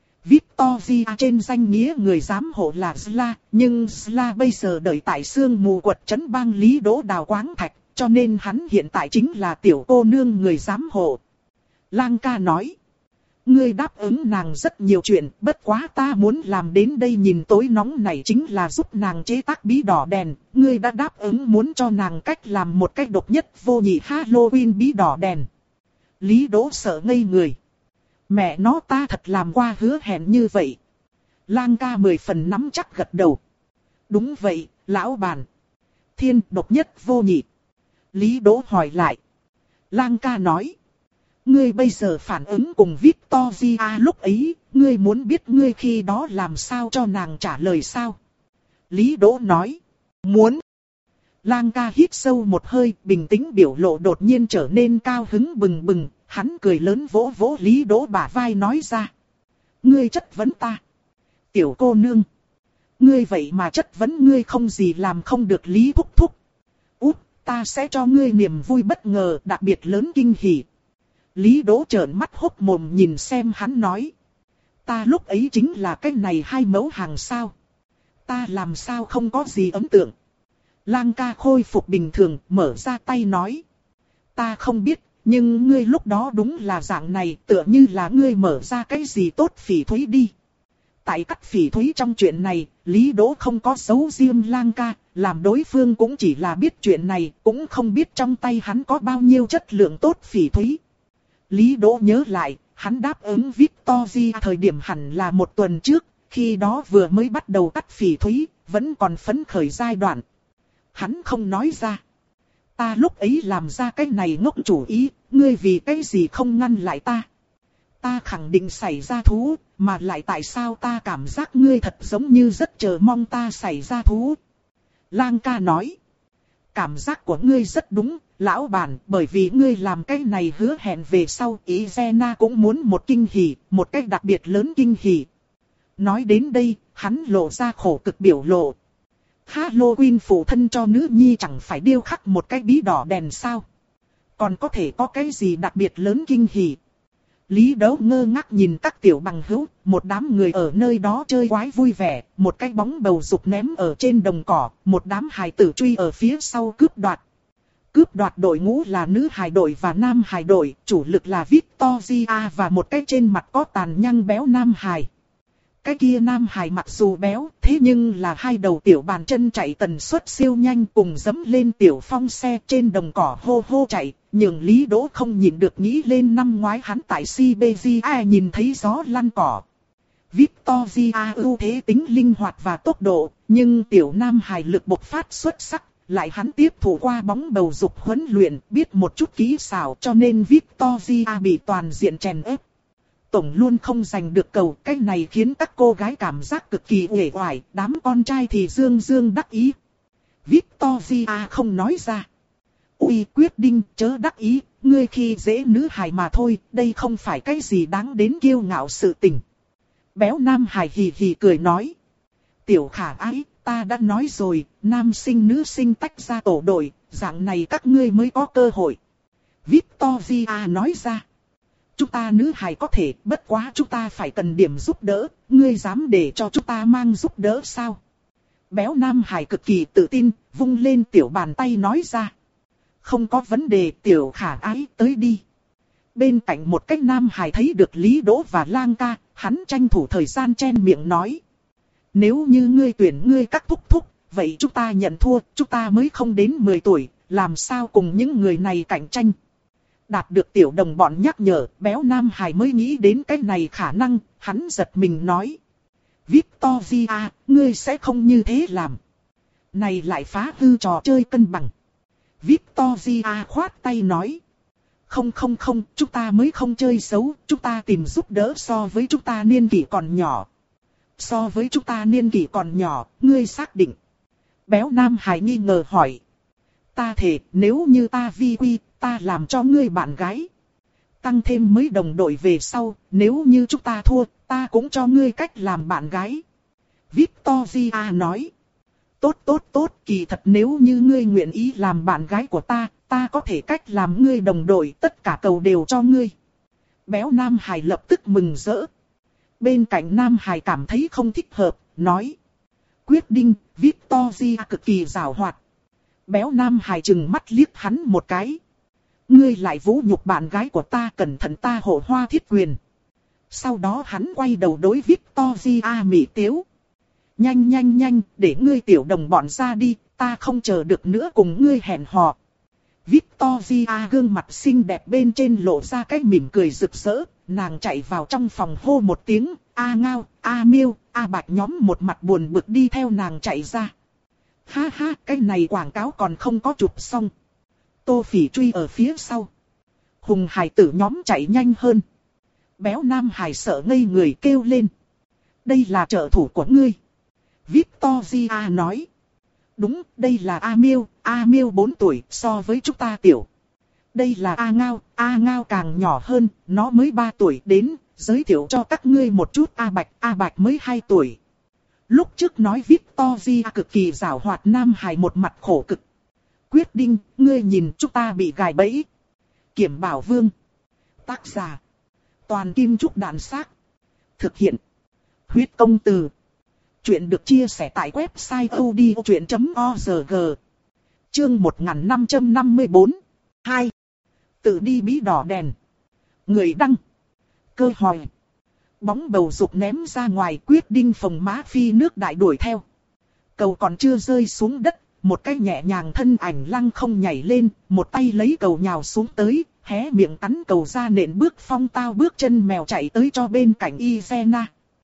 Victoria trên danh nghĩa người giám hộ là Sla, nhưng Sla bây giờ đợi tại sương mù quật trấn bang Lý Đỗ đào quáng thạch, cho nên hắn hiện tại chính là tiểu cô nương người giám hộ. Lang ca nói. Ngươi đáp ứng nàng rất nhiều chuyện, bất quá ta muốn làm đến đây nhìn tối nóng này chính là giúp nàng chế tác bí đỏ đèn. Ngươi đã đáp ứng muốn cho nàng cách làm một cách độc nhất vô nhị Halloween bí đỏ đèn. Lý Đỗ sợ ngây người. Mẹ nó, ta thật làm qua hứa hẹn như vậy. Lang ca mười phần nắm chắc gật đầu. Đúng vậy, lão bản. Thiên độc nhất vô nhị. Lý Đỗ hỏi lại. Lang ca nói. Ngươi bây giờ phản ứng cùng Victoria lúc ấy, ngươi muốn biết ngươi khi đó làm sao cho nàng trả lời sao? Lý Đỗ nói. Muốn. Lang ca hít sâu một hơi, bình tĩnh biểu lộ đột nhiên trở nên cao hứng bừng bừng, hắn cười lớn vỗ vỗ Lý Đỗ bả vai nói ra. Ngươi chất vấn ta. Tiểu cô nương. Ngươi vậy mà chất vấn, ngươi không gì làm không được Lý thúc thúc. Út, ta sẽ cho ngươi niềm vui bất ngờ đặc biệt lớn kinh hỉ. Lý Đỗ trợn mắt hốc mồm nhìn xem hắn nói. Ta lúc ấy chính là cái này hai mẫu hàng sao. Ta làm sao không có gì ấn tượng. Lang ca khôi phục bình thường, mở ra tay nói. Ta không biết, nhưng ngươi lúc đó đúng là dạng này, tựa như là ngươi mở ra cái gì tốt phỉ thúy đi. Tại cắt phỉ thúy trong chuyện này, Lý Đỗ không có giấu riêng Lang ca, làm đối phương cũng chỉ là biết chuyện này, cũng không biết trong tay hắn có bao nhiêu chất lượng tốt phỉ thúy. Lý Đỗ nhớ lại, hắn đáp ứng Victoria thời điểm hẳn là một tuần trước, khi đó vừa mới bắt đầu cắt phỉ thúy, vẫn còn phấn khởi giai đoạn. Hắn không nói ra. Ta lúc ấy làm ra cái này ngốc chủ ý, ngươi vì cái gì không ngăn lại ta? Ta khẳng định xảy ra thú, mà lại tại sao ta cảm giác ngươi thật giống như rất chờ mong ta xảy ra thú? Lang ca nói. Cảm giác của ngươi rất đúng, lão bản, bởi vì ngươi làm cái này hứa hẹn về sau, Izena cũng muốn một kinh hỉ, một cách đặc biệt lớn kinh hỉ. Nói đến đây, hắn lộ ra khổ cực biểu lộ. Halloween phụ thân cho nữ nhi chẳng phải điêu khắc một cái bí đỏ đèn sao? Còn có thể có cái gì đặc biệt lớn kinh hỉ? Lý Đấu ngơ ngác nhìn các tiểu bằng hữu, một đám người ở nơi đó chơi quái vui vẻ, một cái bóng bầu dục ném ở trên đồng cỏ, một đám hài tử truy ở phía sau cướp đoạt. Cướp đoạt đội ngũ là nữ hài đội và nam hài đội, chủ lực là Victoria và một cái trên mặt có tàn nhang béo nam hài. Cái kia nam hài mặc dù béo, thế nhưng là hai đầu tiểu bàn chân chạy tần suất siêu nhanh cùng dẫm lên tiểu phong xe trên đồng cỏ hô hô chạy, nhường Lý Đỗ không nhìn được nghĩ lên năm ngoái hắn tại Siberia nhìn thấy gió lăn cỏ. Victoria ưu thế tính linh hoạt và tốc độ, nhưng tiểu nam hài lực bộc phát xuất sắc, lại hắn tiếp thủ qua bóng bầu dục huấn luyện, biết một chút kỹ xảo cho nên Victoria bị toàn diện chèn ép. Tổng luôn không giành được cầu, cái này khiến các cô gái cảm giác cực kỳ uể oải, đám con trai thì dương dương đắc ý. Victoria không nói ra. Ui quyết định chớ đắc ý, ngươi khi dễ nữ hài mà thôi, đây không phải cái gì đáng đến kiêu ngạo sự tình. Béo nam hài hì hì cười nói. Tiểu khả ái, ta đã nói rồi, nam sinh nữ sinh tách ra tổ đội, dạng này các ngươi mới có cơ hội. Victoria nói ra. Chúng ta nữ hài có thể, bất quá chúng ta phải cần điểm giúp đỡ, ngươi dám để cho chúng ta mang giúp đỡ sao? Béo nam hài cực kỳ tự tin, vung lên tiểu bàn tay nói ra. Không có vấn đề, tiểu khả ái, tới đi. Bên cạnh một cái nam hài thấy được Lý Đỗ và Lang ca, hắn tranh thủ thời gian chen miệng nói. Nếu như ngươi tuyển ngươi các thúc thúc, vậy chúng ta nhận thua, chúng ta mới không đến mười tuổi, làm sao cùng những người này cạnh tranh? Đạt được tiểu đồng bọn nhắc nhở, béo nam hài mới nghĩ đến cái này khả năng, hắn giật mình nói. Victoria, ngươi sẽ không như thế làm. Này lại phá hư trò chơi cân bằng. Victoria khoát tay nói. Không không không, chúng ta mới không chơi xấu, chúng ta tìm giúp đỡ so với chúng ta niên kỷ còn nhỏ. So với chúng ta niên kỷ còn nhỏ, ngươi xác định. Béo nam hài nghi ngờ hỏi. Ta thề, nếu như ta vi quy, ta làm cho ngươi bạn gái. Tăng thêm mấy đồng đội về sau, nếu như chúng ta thua, ta cũng cho ngươi cách làm bạn gái. Victoria nói. Tốt tốt tốt, kỳ thật nếu như ngươi nguyện ý làm bạn gái của ta, ta có thể cách làm ngươi đồng đội, tất cả cầu đều cho ngươi. Béo nam hài lập tức mừng rỡ. Bên cạnh nam hài cảm thấy không thích hợp, nói. Quyết định, Victoria cực kỳ giàu hoạt. Béo nam hài chừng mắt liếc hắn một cái. Ngươi lại vũ nhục bạn gái của ta, cẩn thận ta hộ hoa thiết quyền. Sau đó hắn quay đầu đối Victoria mỉ tiếu. Nhanh nhanh nhanh, để ngươi tiểu đồng bọn ra đi, ta không chờ được nữa cùng ngươi hẹn hò. Victoria gương mặt xinh đẹp bên trên lộ ra cái mỉm cười rực rỡ, nàng chạy vào trong phòng hô một tiếng, A Ngao, A Miêu, A Bạch nhóm một mặt buồn bực đi theo nàng chạy ra. Ha ha, cái này quảng cáo còn không có chụp xong. Tô Phỉ truy ở phía sau. Hùng hài tử nhóm chạy nhanh hơn. Béo nam hài sợ ngây người kêu lên. Đây là trợ thủ của ngươi. Victoria nói. Đúng, đây là A Miêu, A Miêu bốn tuổi, so với chúng ta tiểu. Đây là A Ngao, A Ngao càng nhỏ hơn, nó mới ba tuổi đến, giới thiệu cho các ngươi một chút A Bạch, A Bạch mới hai tuổi. Lúc trước nói Victoria cực kỳ giàu hoạt nam hài một mặt khổ cực. Quyết định, ngươi nhìn chúng ta bị gài bẫy. Kiểm Bảo Vương. Tác giả. Toàn Kim Trúc Đàn Xác. Thực hiện. Huyết Công Từ. Chuyện được chia sẻ tại website odchuyện chấm org. Chương một nghìn năm trăm năm mươi bốn. hai. Tự đi bí đỏ đèn. Người đăng. Cơ hỏi. Bóng bầu dục ném ra ngoài, Quyết Đinh phồng má phi nước đại đuổi theo. Cầu còn chưa rơi xuống đất, một cái nhẹ nhàng thân ảnh lăng không nhảy lên, một tay lấy cầu nhào xuống tới, hé miệng cắn cầu ra nện bước phong tao bước chân mèo chạy tới cho bên cạnh Izena.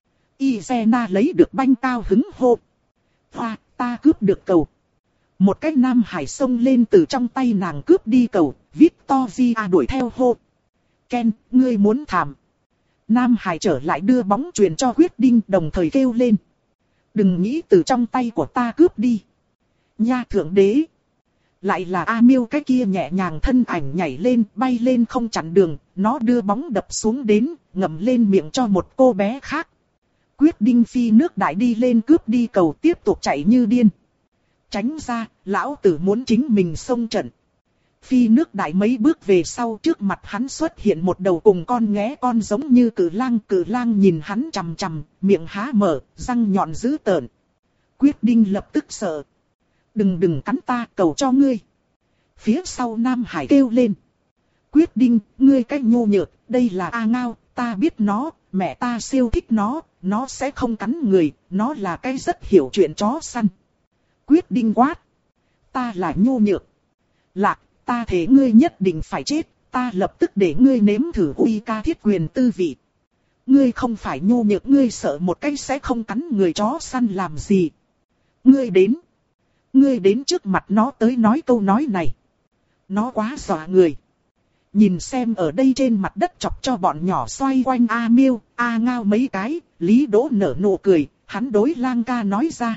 Izena lấy được banh cao hứng hô. Hoa, ta cướp được cầu. Một cái nam hải xông lên từ trong tay nàng cướp đi cầu, Victoria đuổi theo hô. Ken, ngươi muốn thảm. Nam hải trở lại đưa bóng truyền cho Quyết Đinh đồng thời kêu lên. Đừng nghĩ từ trong tay của ta cướp đi. Nha thượng đế. Lại là A Miêu cái kia nhẹ nhàng thân ảnh nhảy lên bay lên không chặn đường, nó đưa bóng đập xuống đến, ngậm lên miệng cho một cô bé khác. Quyết Đinh phi nước đại đi lên cướp đi cầu tiếp tục chạy như điên. Tránh ra, lão tử muốn chính mình xông trận. Phi nước đại mấy bước về sau trước mặt hắn xuất hiện một đầu cùng con nghé con giống như cự lang. Cự lang nhìn hắn chằm chằm, miệng há mở, răng nhọn dữ tợn. Quyết Đinh lập tức sợ. Đừng đừng cắn ta, cầu cho ngươi. Phía sau Nam Hải kêu lên. Quyết Đinh, ngươi cách nhô nhược, đây là A Ngao, ta biết nó, mẹ ta siêu thích nó, nó sẽ không cắn người, nó là cái rất hiểu chuyện chó săn. Quyết Đinh quát. Ta là nhô nhược. Lạc, ta thế ngươi nhất định phải chết, ta lập tức để ngươi nếm thử uy ca thiết quyền tư vị. Ngươi không phải nhô nhược, ngươi sợ một cái sẽ không cắn người chó săn làm gì. Ngươi đến. Ngươi đến trước mặt nó tới nói câu nói này. Nó quá dọa người. Nhìn xem ở đây trên mặt đất chọc cho bọn nhỏ xoay quanh A Miêu, A Ngao mấy cái, Lý Đỗ nở nụ cười, hắn đối Lang ca nói ra.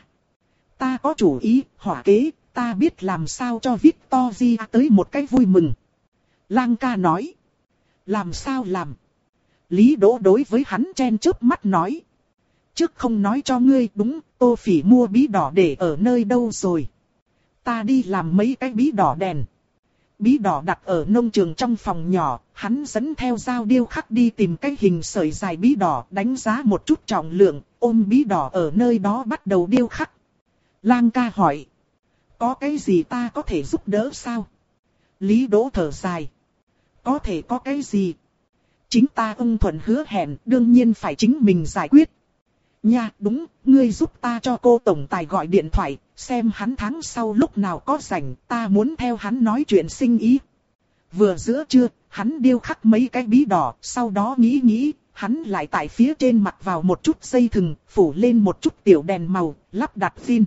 Ta có chủ ý, hỏa kế, ta biết làm sao cho Victoria tới một cái vui mừng. Lang ca nói. Làm sao làm? Lý Đỗ đối với hắn chen chớp mắt nói. Trước không nói cho ngươi, đúng, Tô Phỉ mua bí đỏ để ở nơi đâu rồi. Ta đi làm mấy cái bí đỏ đèn. Bí đỏ đặt ở nông trường trong phòng nhỏ, hắn dẫn theo dao điêu khắc đi tìm cái hình sợi dài bí đỏ, đánh giá một chút trọng lượng, ôm bí đỏ ở nơi đó bắt đầu điêu khắc. Lang ca hỏi. Có cái gì ta có thể giúp đỡ sao? Lý Đỗ thở dài. Có thể có cái gì? Chính ta ưng thuận hứa hẹn, đương nhiên phải chính mình giải quyết. Nha, đúng, ngươi giúp ta cho cô tổng tài gọi điện thoại, xem hắn tháng sau lúc nào có rảnh, ta muốn theo hắn nói chuyện sinh ý. Vừa giữa trưa, hắn điêu khắc mấy cái bí đỏ, sau đó nghĩ nghĩ, hắn lại tại phía trên mặt vào một chút dây thừng, phủ lên một chút tiểu đèn màu, lắp đặt pin.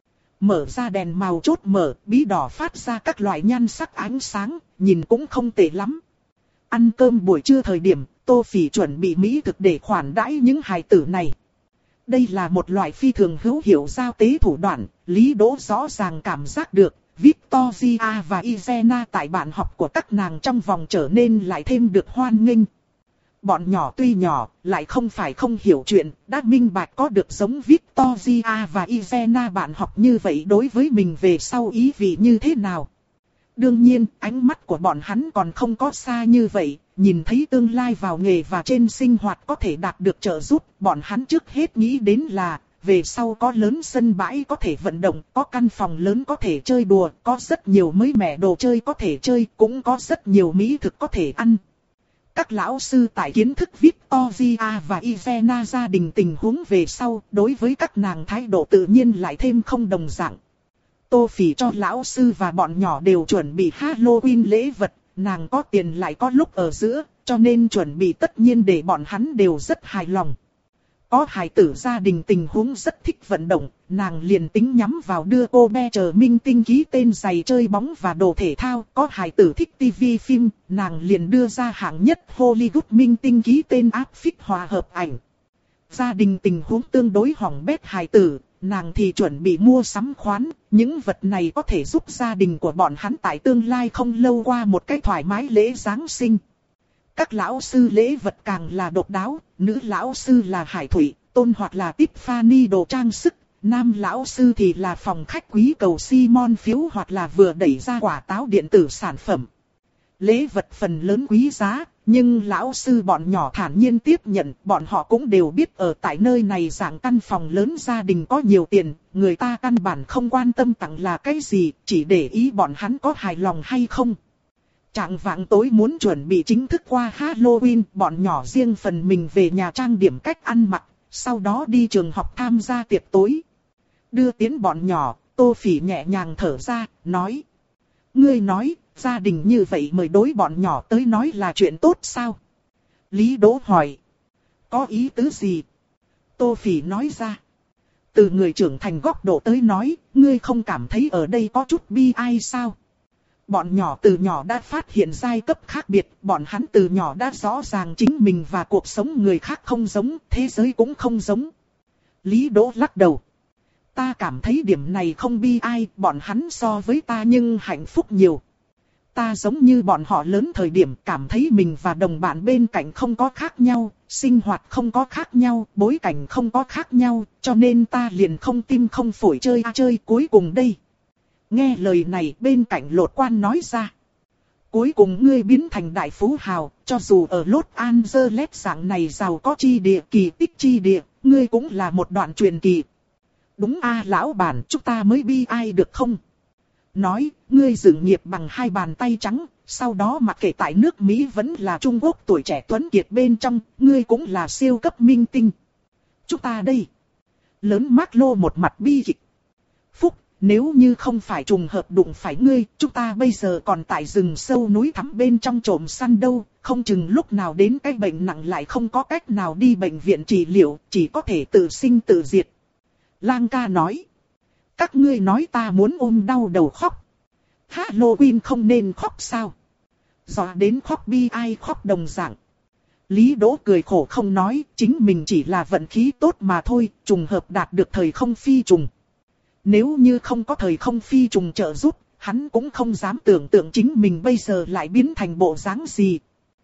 Mở ra đèn màu chốt mở, bí đỏ phát ra các loại nhan sắc ánh sáng, nhìn cũng không tệ lắm. Ăn cơm buổi trưa thời điểm, Tô Phỉ chuẩn bị mỹ thực để khoản đãi những hài tử này. Đây là một loại phi thường hữu hiệu giao tế thủ đoạn, Lý Đỗ rõ ràng cảm giác được, Victoria và Izena tại bạn học của các nàng trong vòng trở nên lại thêm được hoan nghênh. Bọn nhỏ tuy nhỏ, lại không phải không hiểu chuyện, đã minh bạch có được giống Victoria và Izena bạn học như vậy đối với mình về sau ý vị như thế nào. Đương nhiên, ánh mắt của bọn hắn còn không có xa như vậy, nhìn thấy tương lai vào nghề và trên sinh hoạt có thể đạt được trợ giúp, bọn hắn trước hết nghĩ đến là, về sau có lớn sân bãi có thể vận động, có căn phòng lớn có thể chơi đùa, có rất nhiều mới mẻ đồ chơi có thể chơi, cũng có rất nhiều mỹ thực có thể ăn. Các lão sư tại kiến thức Victoria và Izena gia đình tình huống về sau, đối với các nàng thái độ tự nhiên lại thêm không đồng dạng. Tô Phỉ cho lão sư và bọn nhỏ đều chuẩn bị Halloween lễ vật, nàng có tiền lại có lúc ở giữa, cho nên chuẩn bị tất nhiên để bọn hắn đều rất hài lòng. Có hài tử gia đình tình huống rất thích vận động, nàng liền tính nhắm vào đưa cô bé chờ minh tinh ký tên giày chơi bóng và đồ thể thao. Có hài tử thích tivi phim, nàng liền đưa ra hạng nhất Hollywood minh tinh ký tên áp phích hòa hợp ảnh. Gia đình tình huống tương đối hỏng bét hài tử, nàng thì chuẩn bị mua sắm khoán, những vật này có thể giúp gia đình của bọn hắn tại tương lai không lâu qua một cái thoải mái lễ Giáng sinh. Các lão sư lễ vật càng là độc đáo, nữ lão sư là Hải Thủy, Tôn hoặc là Tiffany đồ trang sức, nam lão sư thì là phòng khách quý cầu Simon phiếu hoặc là vừa đẩy ra quả táo điện tử sản phẩm. Lễ vật phần lớn quý giá, Nhưng lão sư bọn nhỏ thản nhiên tiếp nhận, bọn họ cũng đều biết ở tại nơi này dạng căn phòng lớn gia đình có nhiều tiền, người ta căn bản không quan tâm tặng là cái gì, chỉ để ý bọn hắn có hài lòng hay không. Trạng vạng tối muốn chuẩn bị chính thức qua Halloween, bọn nhỏ riêng phần mình về nhà trang điểm cách ăn mặc, sau đó đi trường học tham gia tiệc tối. Đưa tiến bọn nhỏ, Tô Phỉ nhẹ nhàng thở ra, nói. Ngươi nói, gia đình như vậy mời đối bọn nhỏ tới nói là chuyện tốt sao? Lý Đỗ hỏi. Có ý tứ gì? Tô Phỉ nói ra. Từ người trưởng thành góc độ tới nói, ngươi không cảm thấy ở đây có chút bi ai sao? Bọn nhỏ từ nhỏ đã phát hiện giai cấp khác biệt, bọn hắn từ nhỏ đã rõ ràng chính mình và cuộc sống người khác không giống, thế giới cũng không giống. Lý Đỗ lắc đầu. Ta cảm thấy điểm này không bi ai, bọn hắn so với ta nhưng hạnh phúc nhiều. Ta giống như bọn họ lớn thời điểm cảm thấy mình và đồng bạn bên cạnh không có khác nhau, sinh hoạt không có khác nhau, bối cảnh không có khác nhau, cho nên ta liền không tim không phổi chơi à chơi cuối cùng đây. Nghe lời này bên cạnh Lột Quan nói ra. Cuối cùng ngươi biến thành đại phú hào, cho dù ở Los Angeles dạng này giàu có chi địa kỳ tích chi địa, ngươi cũng là một đoạn truyền kỳ. Đúng a lão bản, chúng ta mới bi ai được không? Nói, ngươi dựng nghiệp bằng hai bàn tay trắng, sau đó mặc kệ tại nước Mỹ vẫn là Trung Quốc tuổi trẻ tuấn kiệt bên trong, ngươi cũng là siêu cấp minh tinh. Chúng ta đây. Lớn Mark Lô một mặt bi kịch. Phúc, nếu như không phải trùng hợp đụng phải ngươi, chúng ta bây giờ còn tại rừng sâu núi thẳm bên trong trộm săn đâu, không chừng lúc nào đến cái bệnh nặng lại không có cách nào đi bệnh viện trị liệu, chỉ có thể tự sinh tự diệt. Lang ca nói. Các ngươi nói ta muốn ôm đau đầu khóc. Halloween không nên khóc sao? Dọa đến khóc bi ai khóc đồng dạng. Lý Đỗ cười khổ không nói, chính mình chỉ là vận khí tốt mà thôi, trùng hợp đạt được thời không phi trùng. Nếu như không có thời không phi trùng trợ giúp, hắn cũng không dám tưởng tượng chính mình bây giờ lại biến thành bộ dáng gì.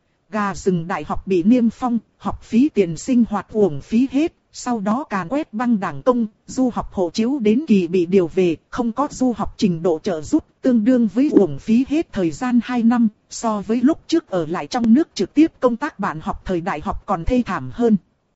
Gà rừng đại học bị niêm phong, học phí tiền sinh hoạt uổng phí hết. Sau đó càn quét băng đảng công, du học hộ chiếu đến kỳ bị điều về, không có du học trình độ trợ giúp, tương đương với uổng phí hết thời gian hai năm, so với lúc trước ở lại trong nước trực tiếp công tác bạn học thời đại học còn thê thảm hơn.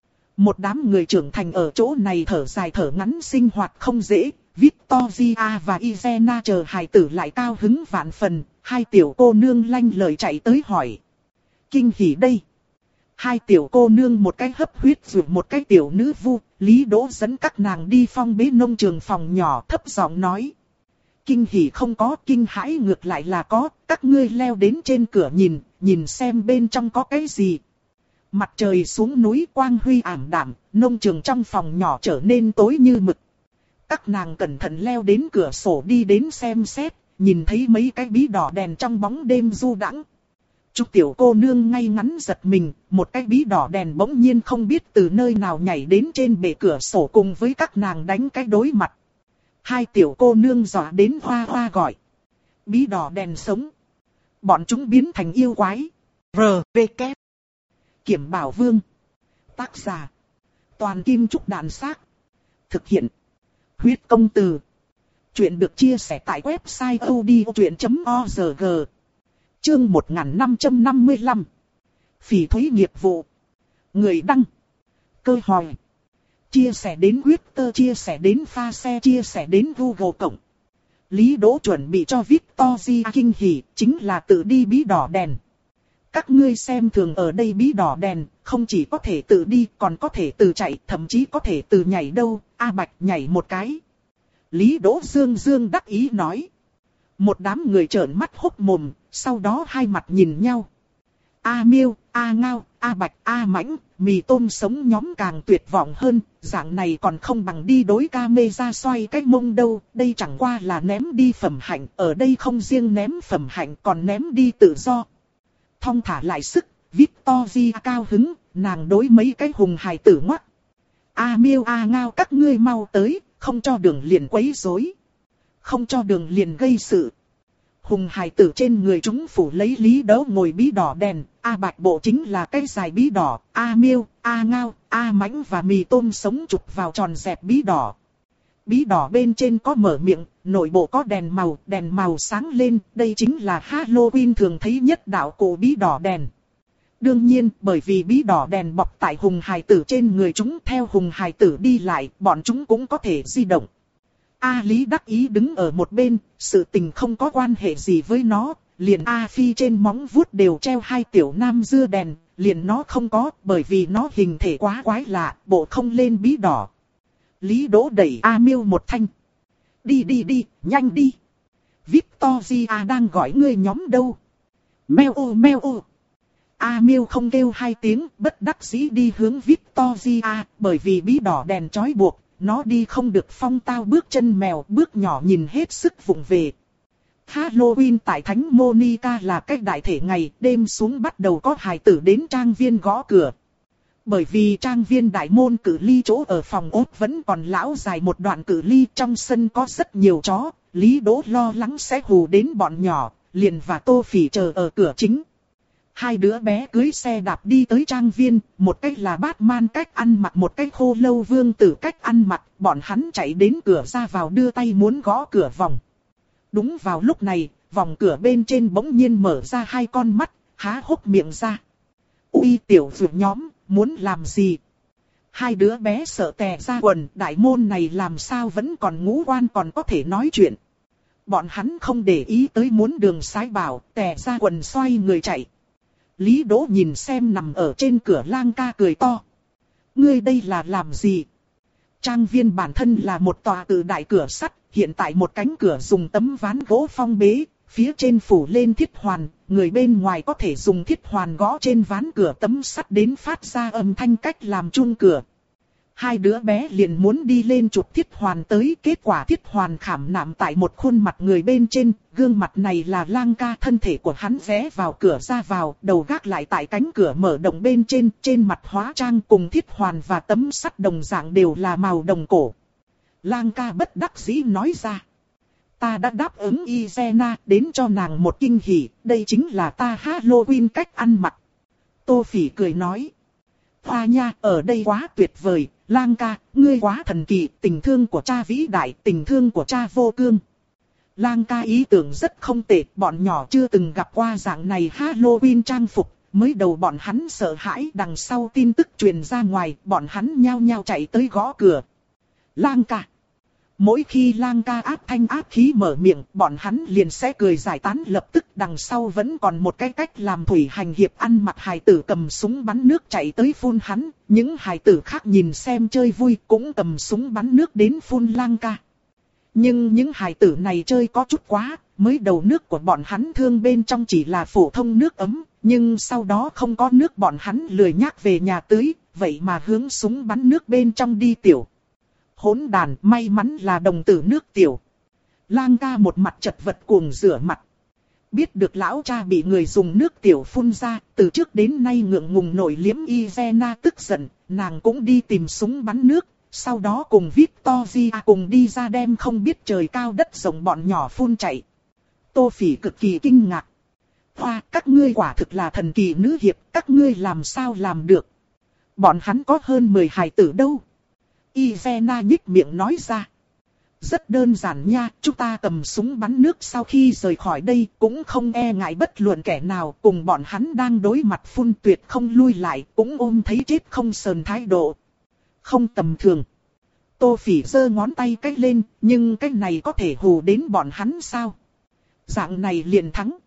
Một đám người trưởng thành ở chỗ này thở dài thở ngắn sinh hoạt không dễ, Victoria và Izena chờ hài tử lại cao hứng vạn phần, hai tiểu cô nương lanh lời chạy tới hỏi. Kinh hỉ đây! Hai tiểu cô nương một cái hấp huyết rồi một cái tiểu nữ vu, Lý Đỗ dẫn các nàng đi phong bế nông trường phòng nhỏ thấp giọng nói. Kinh hỉ không có, kinh hãi ngược lại là có, các ngươi leo đến trên cửa nhìn, nhìn xem bên trong có cái gì. Mặt trời xuống núi quang huy ảm đạm, nông trường trong phòng nhỏ trở nên tối như mực. Các nàng cẩn thận leo đến cửa sổ đi đến xem xét, nhìn thấy mấy cái bí đỏ đèn trong bóng đêm du đãng. Chúc tiểu cô nương ngay ngắn giật mình, một cái bí đỏ đèn bỗng nhiên không biết từ nơi nào nhảy đến trên bệ cửa sổ cùng với các nàng đánh cái đối mặt. Hai tiểu cô nương dọa đến hoa hoa gọi. Bí đỏ đèn sống. Bọn chúng biến thành yêu quái. R, V, K. Kiểm Bảo Vương. Tác giả. Toàn Kim Trúc Đàn Xác. Thực hiện. Huyết Công Từ. Chuyện được chia sẻ tại website odchuyện chấm org. Chương một nghìn năm trăm năm mươi lăm. Phỉ thúy nghiệp vụ. Người đăng. Cơ hỏi. Chia sẻ đến Twitter, chia sẻ đến pha xe, chia sẻ đến Google Cộng. Lý Đỗ chuẩn bị cho Victoria kinh hỉ, chính là tự đi bí đỏ đèn. Các ngươi xem thường ở đây bí đỏ đèn, không chỉ có thể tự đi, còn có thể tự chạy, thậm chí có thể tự nhảy đâu, A Bạch nhảy một cái. Lý Đỗ dương dương đắc ý nói. Một đám người trợn mắt hốc mồm, sau đó hai mặt nhìn nhau. A Miêu, A Ngao, A Bạch, A Mãnh, mì tôm sống nhóm càng tuyệt vọng hơn, dạng này còn không bằng đi đối ca mê ra xoay cái mông đâu, đây chẳng qua là ném đi phẩm hạnh, ở đây không riêng ném phẩm hạnh còn ném đi tự do. Thong thả lại sức, Victoria cao hứng, nàng đối mấy cái hùng hài tử ngoắc. A Miêu, A Ngao các ngươi mau tới, không cho đường liền quấy rối. Không cho đường liền gây sự. Hùng hài tử trên người chúng phủ lấy Lý Đỗ ngồi bí đỏ đèn, A Bạch bộ chính là cái dài bí đỏ, A Miêu, A Ngao, A Mãnh và mì tôm sống chụp vào tròn dẹp bí đỏ. Bí đỏ bên trên có mở miệng, nội bộ có đèn màu, đèn màu sáng lên, đây chính là Halloween thường thấy nhất đạo cổ bí đỏ đèn. Đương nhiên, bởi vì bí đỏ đèn bọc tại hùng hài tử trên người chúng, theo hùng hài tử đi lại, bọn chúng cũng có thể di động. A Lý đắc ý đứng ở một bên, sự tình không có quan hệ gì với nó, liền A Phi trên móng vuốt đều treo hai tiểu nam dưa đèn, liền nó không có, bởi vì nó hình thể quá quái lạ, bộ không lên bí đỏ. Lý Đỗ đẩy A Miêu một thanh. Đi đi đi, nhanh đi. Victoria đang gọi ngươi nhóm đâu. Meo ô meo ô. A Miêu không kêu hai tiếng, bất đắc dĩ đi hướng Victoria, bởi vì bí đỏ đèn trói buộc, nó đi không được phong tao bước chân mèo, bước nhỏ nhìn hết sức vụng về. Halloween tại Thánh Monica là cách đại thể ngày, đêm xuống bắt đầu có hài tử đến trang viên gõ cửa. Bởi vì trang viên đại môn cự ly chỗ ở phòng ốt vẫn còn lão dài một đoạn cự ly, trong sân có rất nhiều chó, Lý Đỗ lo lắng sẽ hù đến bọn nhỏ, liền và Tô Phỉ chờ ở cửa chính. Hai đứa bé cưới xe đạp đi tới trang viên, một cách là Batman cách ăn mặc, một cách Khô Lâu Vương tử cách ăn mặc, bọn hắn chạy đến cửa ra vào đưa tay muốn gõ cửa vòng. Đúng vào lúc này, vòng cửa bên trên bỗng nhiên mở ra hai con mắt, há hốc miệng ra. Ui tiểu vượt nhóm, muốn làm gì? Hai đứa bé sợ tè ra quần, đại môn này làm sao vẫn còn ngũ quan còn có thể nói chuyện. Bọn hắn không để ý tới muốn đường sái bảo, tè ra quần xoay người chạy. Lý Đỗ nhìn xem nằm ở trên cửa Lang ca cười to. Ngươi đây là làm gì? Trang viên bản thân là một tòa tự đại cửa sắt, hiện tại một cánh cửa dùng tấm ván gỗ phong bế, phía trên phủ lên thiết hoàn, người bên ngoài có thể dùng thiết hoàn gõ trên ván cửa tấm sắt đến phát ra âm thanh cách làm chuông cửa. Hai đứa bé liền muốn đi lên chụp thiết hoàn tới, kết quả thiết hoàn khảm nạm tại một khuôn mặt người bên trên, gương mặt này là Lang ca, thân thể của hắn vé vào cửa ra vào, đầu gác lại tại cánh cửa mở động bên trên, trên mặt hóa trang cùng thiết hoàn và tấm sắt đồng dạng đều là màu đồng cổ. Lang ca bất đắc dĩ nói ra. Ta đã đáp ứng Izena đến cho nàng một kinh hỉ, đây chính là ta Halloween cách ăn mặc. Tô Phỉ cười nói. Hoa nha, ở đây quá tuyệt vời, Lang ca, ngươi quá thần kỳ, tình thương của cha vĩ đại, tình thương của cha vô cương. Lang ca ý tưởng rất không tệ, bọn nhỏ chưa từng gặp qua dạng này Halloween trang phục, mới đầu bọn hắn sợ hãi, đằng sau tin tức truyền ra ngoài, bọn hắn nhao nhao chạy tới gõ cửa. Lang ca. Mỗi khi Lang ca áp thanh áp khí mở miệng, bọn hắn liền sẽ cười giải tán, lập tức đằng sau vẫn còn một cái cách làm thủy hành hiệp ăn mặc hài tử cầm súng bắn nước chạy tới phun hắn, những hài tử khác nhìn xem chơi vui cũng cầm súng bắn nước đến phun Lang ca. Nhưng những hài tử này chơi có chút quá, mới đầu nước của bọn hắn thương bên trong chỉ là phổ thông nước ấm, nhưng sau đó không có nước bọn hắn lười nhác về nhà tưới, vậy mà hướng súng bắn nước bên trong đi tiểu. Hỗn đàn, may mắn là đồng tử nước tiểu. Lang ca một mặt chật vật cuồng rửa mặt. Biết được lão cha bị người dùng nước tiểu phun ra, từ trước đến nay ngượng ngùng nổi liếm Izena tức giận, nàng cũng đi tìm súng bắn nước, sau đó cùng Victoria cùng đi ra đem không biết trời cao đất rộng bọn nhỏ phun chạy. Tô Phỉ cực kỳ kinh ngạc. Hoa, các ngươi quả thực là thần kỳ nữ hiệp, các ngươi làm sao làm được? Bọn hắn có hơn mười hài tử đâu? Izena nhích miệng nói ra. Rất đơn giản nha, chúng ta cầm súng bắn nước sau khi rời khỏi đây cũng không e ngại bất luận kẻ nào, cùng bọn hắn đang đối mặt phun tuyệt không lui lại, cũng ôm thấy chết không sờn thái độ. Không tầm thường. Tô Phỉ giơ ngón tay cách lên, nhưng cái này có thể hù đến bọn hắn sao? Dạng này liền thắng.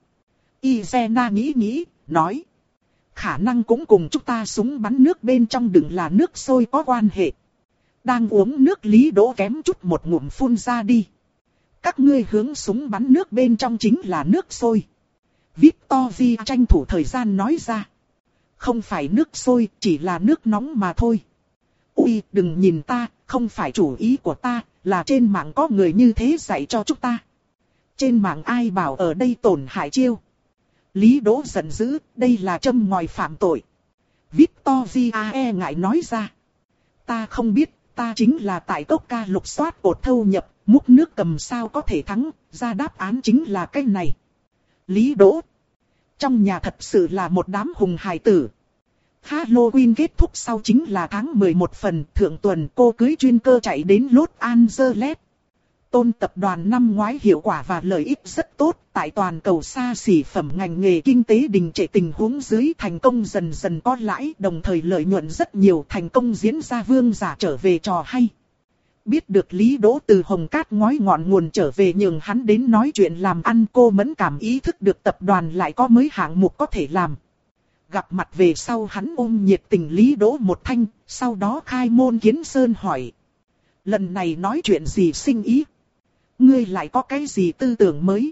Izena nghĩ nghĩ, nói. Khả năng cũng cùng chúng ta súng bắn nước bên trong đựng là nước sôi có quan hệ. Đang uống nước Lý Đỗ kém chút một ngụm phun ra đi. Các ngươi hướng súng bắn nước bên trong chính là nước sôi. Victoria tranh thủ thời gian nói ra. Không phải nước sôi, chỉ là nước nóng mà thôi. Ui, đừng nhìn ta, không phải chủ ý của ta, là trên mạng có người như thế dạy cho chúng ta. Trên mạng ai bảo ở đây tổn hại chiêu. Lý Đỗ giận dữ, đây là châm ngòi phạm tội. Victoria e ngại nói ra. Ta không biết, ta chính là tại cốc ca lục soát cột thâu nhập, múc nước cầm sao có thể thắng, ra đáp án chính là cái này. Lý Đỗ. Trong nhà thật sự là một đám hùng hài tử. Halloween kết thúc sau chính là tháng mười một phần, thượng tuần cô cưới chuyên cơ chạy đến Los Angeles. Tôn tập đoàn năm ngoái hiệu quả và lợi ích rất tốt, tại toàn cầu xa xỉ phẩm ngành nghề kinh tế đình trệ tình huống dưới thành công dần dần có lãi, đồng thời lợi nhuận rất nhiều, thành công diễn ra vương giả trở về trò hay. Biết được Lý Đỗ từ Hồng Cát ngói ngọn nguồn trở về nhường hắn đến nói chuyện làm ăn, cô mẫn cảm ý thức được tập đoàn lại có mới hạng mục có thể làm. Gặp mặt về sau hắn ôm nhiệt tình Lý Đỗ một thanh, sau đó khai môn kiến sơn hỏi. Lần này nói chuyện gì sinh ý? Ngươi lại có cái gì tư tưởng mới?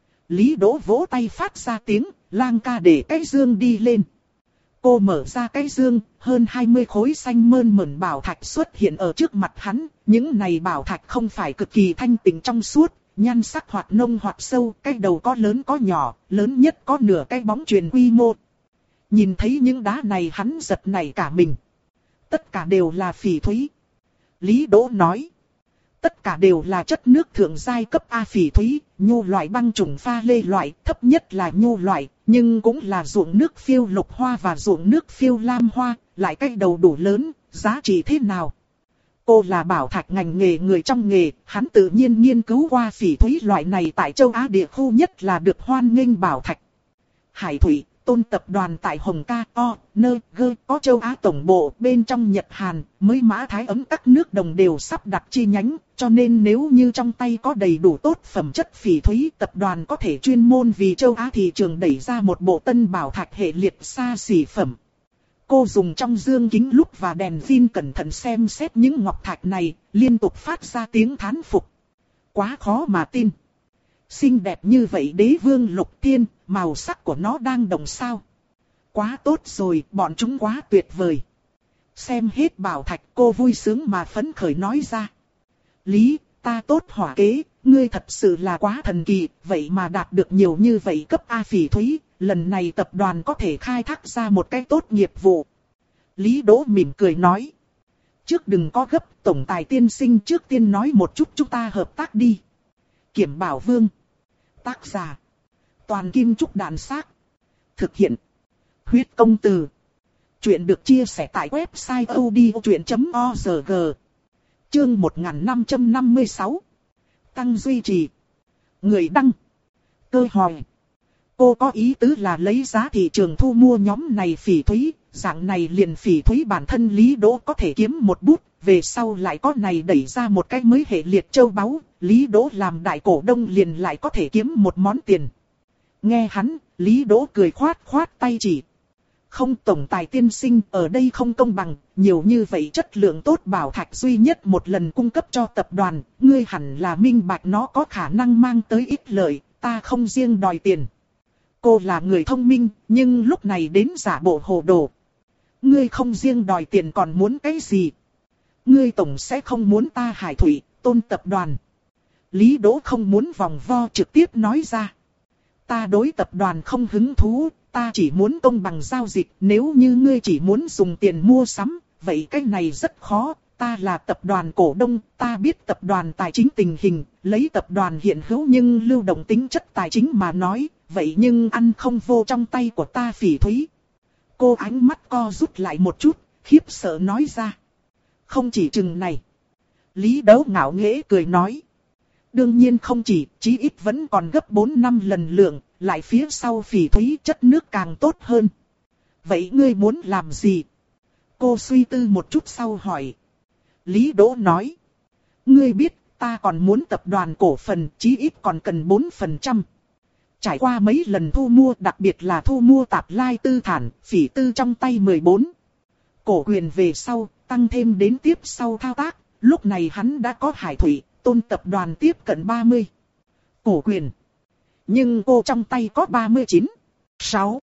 Lý Đỗ vỗ tay phát ra tiếng, lang ca để cái dương đi lên. Cô mở ra cái dương, hơn hai mươi khối xanh mơn mởn bảo thạch xuất hiện ở trước mặt hắn. Những này bảo thạch không phải cực kỳ thanh tịnh trong suốt, nhan sắc hoạt nông hoạt sâu, cái đầu có lớn có nhỏ, lớn nhất có nửa cái bóng chuyền quy mô. Nhìn thấy những đá này hắn giật nảy cả mình. Tất cả đều là phỉ thúy. Lý Đỗ nói. Tất cả đều là chất nước thượng giai cấp A phỉ thúy, nhu loại băng trùng pha lê loại, thấp nhất là nhu loại, nhưng cũng là ruộng nước phiêu lục hoa và ruộng nước phiêu lam hoa, lại cái đầu đủ lớn, giá trị thế nào? Cô là bảo thạch ngành nghề người trong nghề, hắn tự nhiên nghiên cứu qua phỉ thúy loại này tại châu Á địa khu nhất là được hoan nghênh bảo thạch. Hải Thủy, Tôn tập đoàn tại Hồng Ca, O, Nơ, Gơ, có châu Á tổng bộ, bên trong Nhật Hàn, mới Mã Thái Ấm các nước đồng đều sắp đặt chi nhánh, cho nên nếu như trong tay có đầy đủ tốt phẩm chất phỉ thúy, tập đoàn có thể chuyên môn vì châu Á thị trường đẩy ra một bộ tân bảo thạch hệ liệt xa xỉ phẩm. Cô dùng trong dương kính lúp và đèn pin cẩn thận xem xét những ngọc thạch này, liên tục phát ra tiếng thán phục. Quá khó mà tin. Xinh đẹp như vậy đế vương lục tiên, màu sắc của nó đang đồng sao. Quá tốt rồi, bọn chúng quá tuyệt vời. Xem hết bảo thạch cô vui sướng mà phấn khởi nói ra. Lý, ta tốt hỏa kế, ngươi thật sự là quá thần kỳ, vậy mà đạt được nhiều như vậy cấp A phỉ thúy, lần này tập đoàn có thể khai thác ra một cái tốt nghiệp vụ. Lý Đỗ mỉm cười nói. Trước đừng có gấp, tổng tài tiên sinh trước tiên nói một chút chúng ta hợp tác đi. Kiểm Bảo Vương. Tác giả. Toàn Kim Trúc Đàn Xác. Thực hiện. Huyết Công Từ. Chuyện được chia sẻ tại website odchuyện chấm org. Chương một nghìn năm trăm năm mươi sáu. Tăng duy trì. Người đăng. Cơ hỏi. Cô có ý tứ là lấy giá thị trường thu mua nhóm này phỉ thúy, dạng này liền phỉ thúy bản thân Lý Đỗ có thể kiếm một bút, về sau lại có này đẩy ra một cái mới hệ liệt châu báu, Lý Đỗ làm đại cổ đông liền lại có thể kiếm một món tiền. Nghe hắn, Lý Đỗ cười khoát khoát tay chỉ. Không, tổng tài tiên sinh, ở đây không công bằng, nhiều như vậy chất lượng tốt bảo thạch duy nhất một lần cung cấp cho tập đoàn, ngươi hẳn là minh bạch nó có khả năng mang tới ít lợi, ta không riêng đòi tiền. Cô là người thông minh, nhưng lúc này đến giả bộ hồ đồ. Ngươi không riêng đòi tiền còn muốn cái gì? Ngươi tổng sẽ không muốn ta Hải Thủy, Tôn tập đoàn. Lý Đỗ không muốn vòng vo trực tiếp nói ra. Ta đối tập đoàn không hứng thú, ta chỉ muốn công bằng giao dịch. Nếu như ngươi chỉ muốn dùng tiền mua sắm, vậy cái này rất khó. Ta là tập đoàn cổ đông, ta biết tập đoàn tài chính tình hình, lấy tập đoàn hiện hữu nhưng lưu động tính chất tài chính mà nói, vậy nhưng ăn không vô trong tay của ta phỉ thúy. Cô ánh mắt co rút lại một chút, khiếp sợ nói ra. Không chỉ chừng này. Lý Đỗ ngạo nghễ cười nói. Đương nhiên không chỉ, chí ít vẫn còn gấp bốn năm lần lượng, lại phía sau phỉ thúy chất nước càng tốt hơn. Vậy ngươi muốn làm gì? Cô suy tư một chút sau hỏi. Lý Đỗ nói. Ngươi biết, ta còn muốn tập đoàn cổ phần, chí ít còn cần bốn phần trăm. Trải qua mấy lần thu mua, đặc biệt là thu mua tạp lai tư thản, phỉ tư trong tay mười bốn. Cổ quyền về sau, tăng thêm đến tiếp sau thao tác, lúc này hắn đã có Hải Thủy, Tôn tập đoàn tiếp cận ba mươi. Cổ quyền. Nhưng cô trong tay có ba mươi chín. sáu.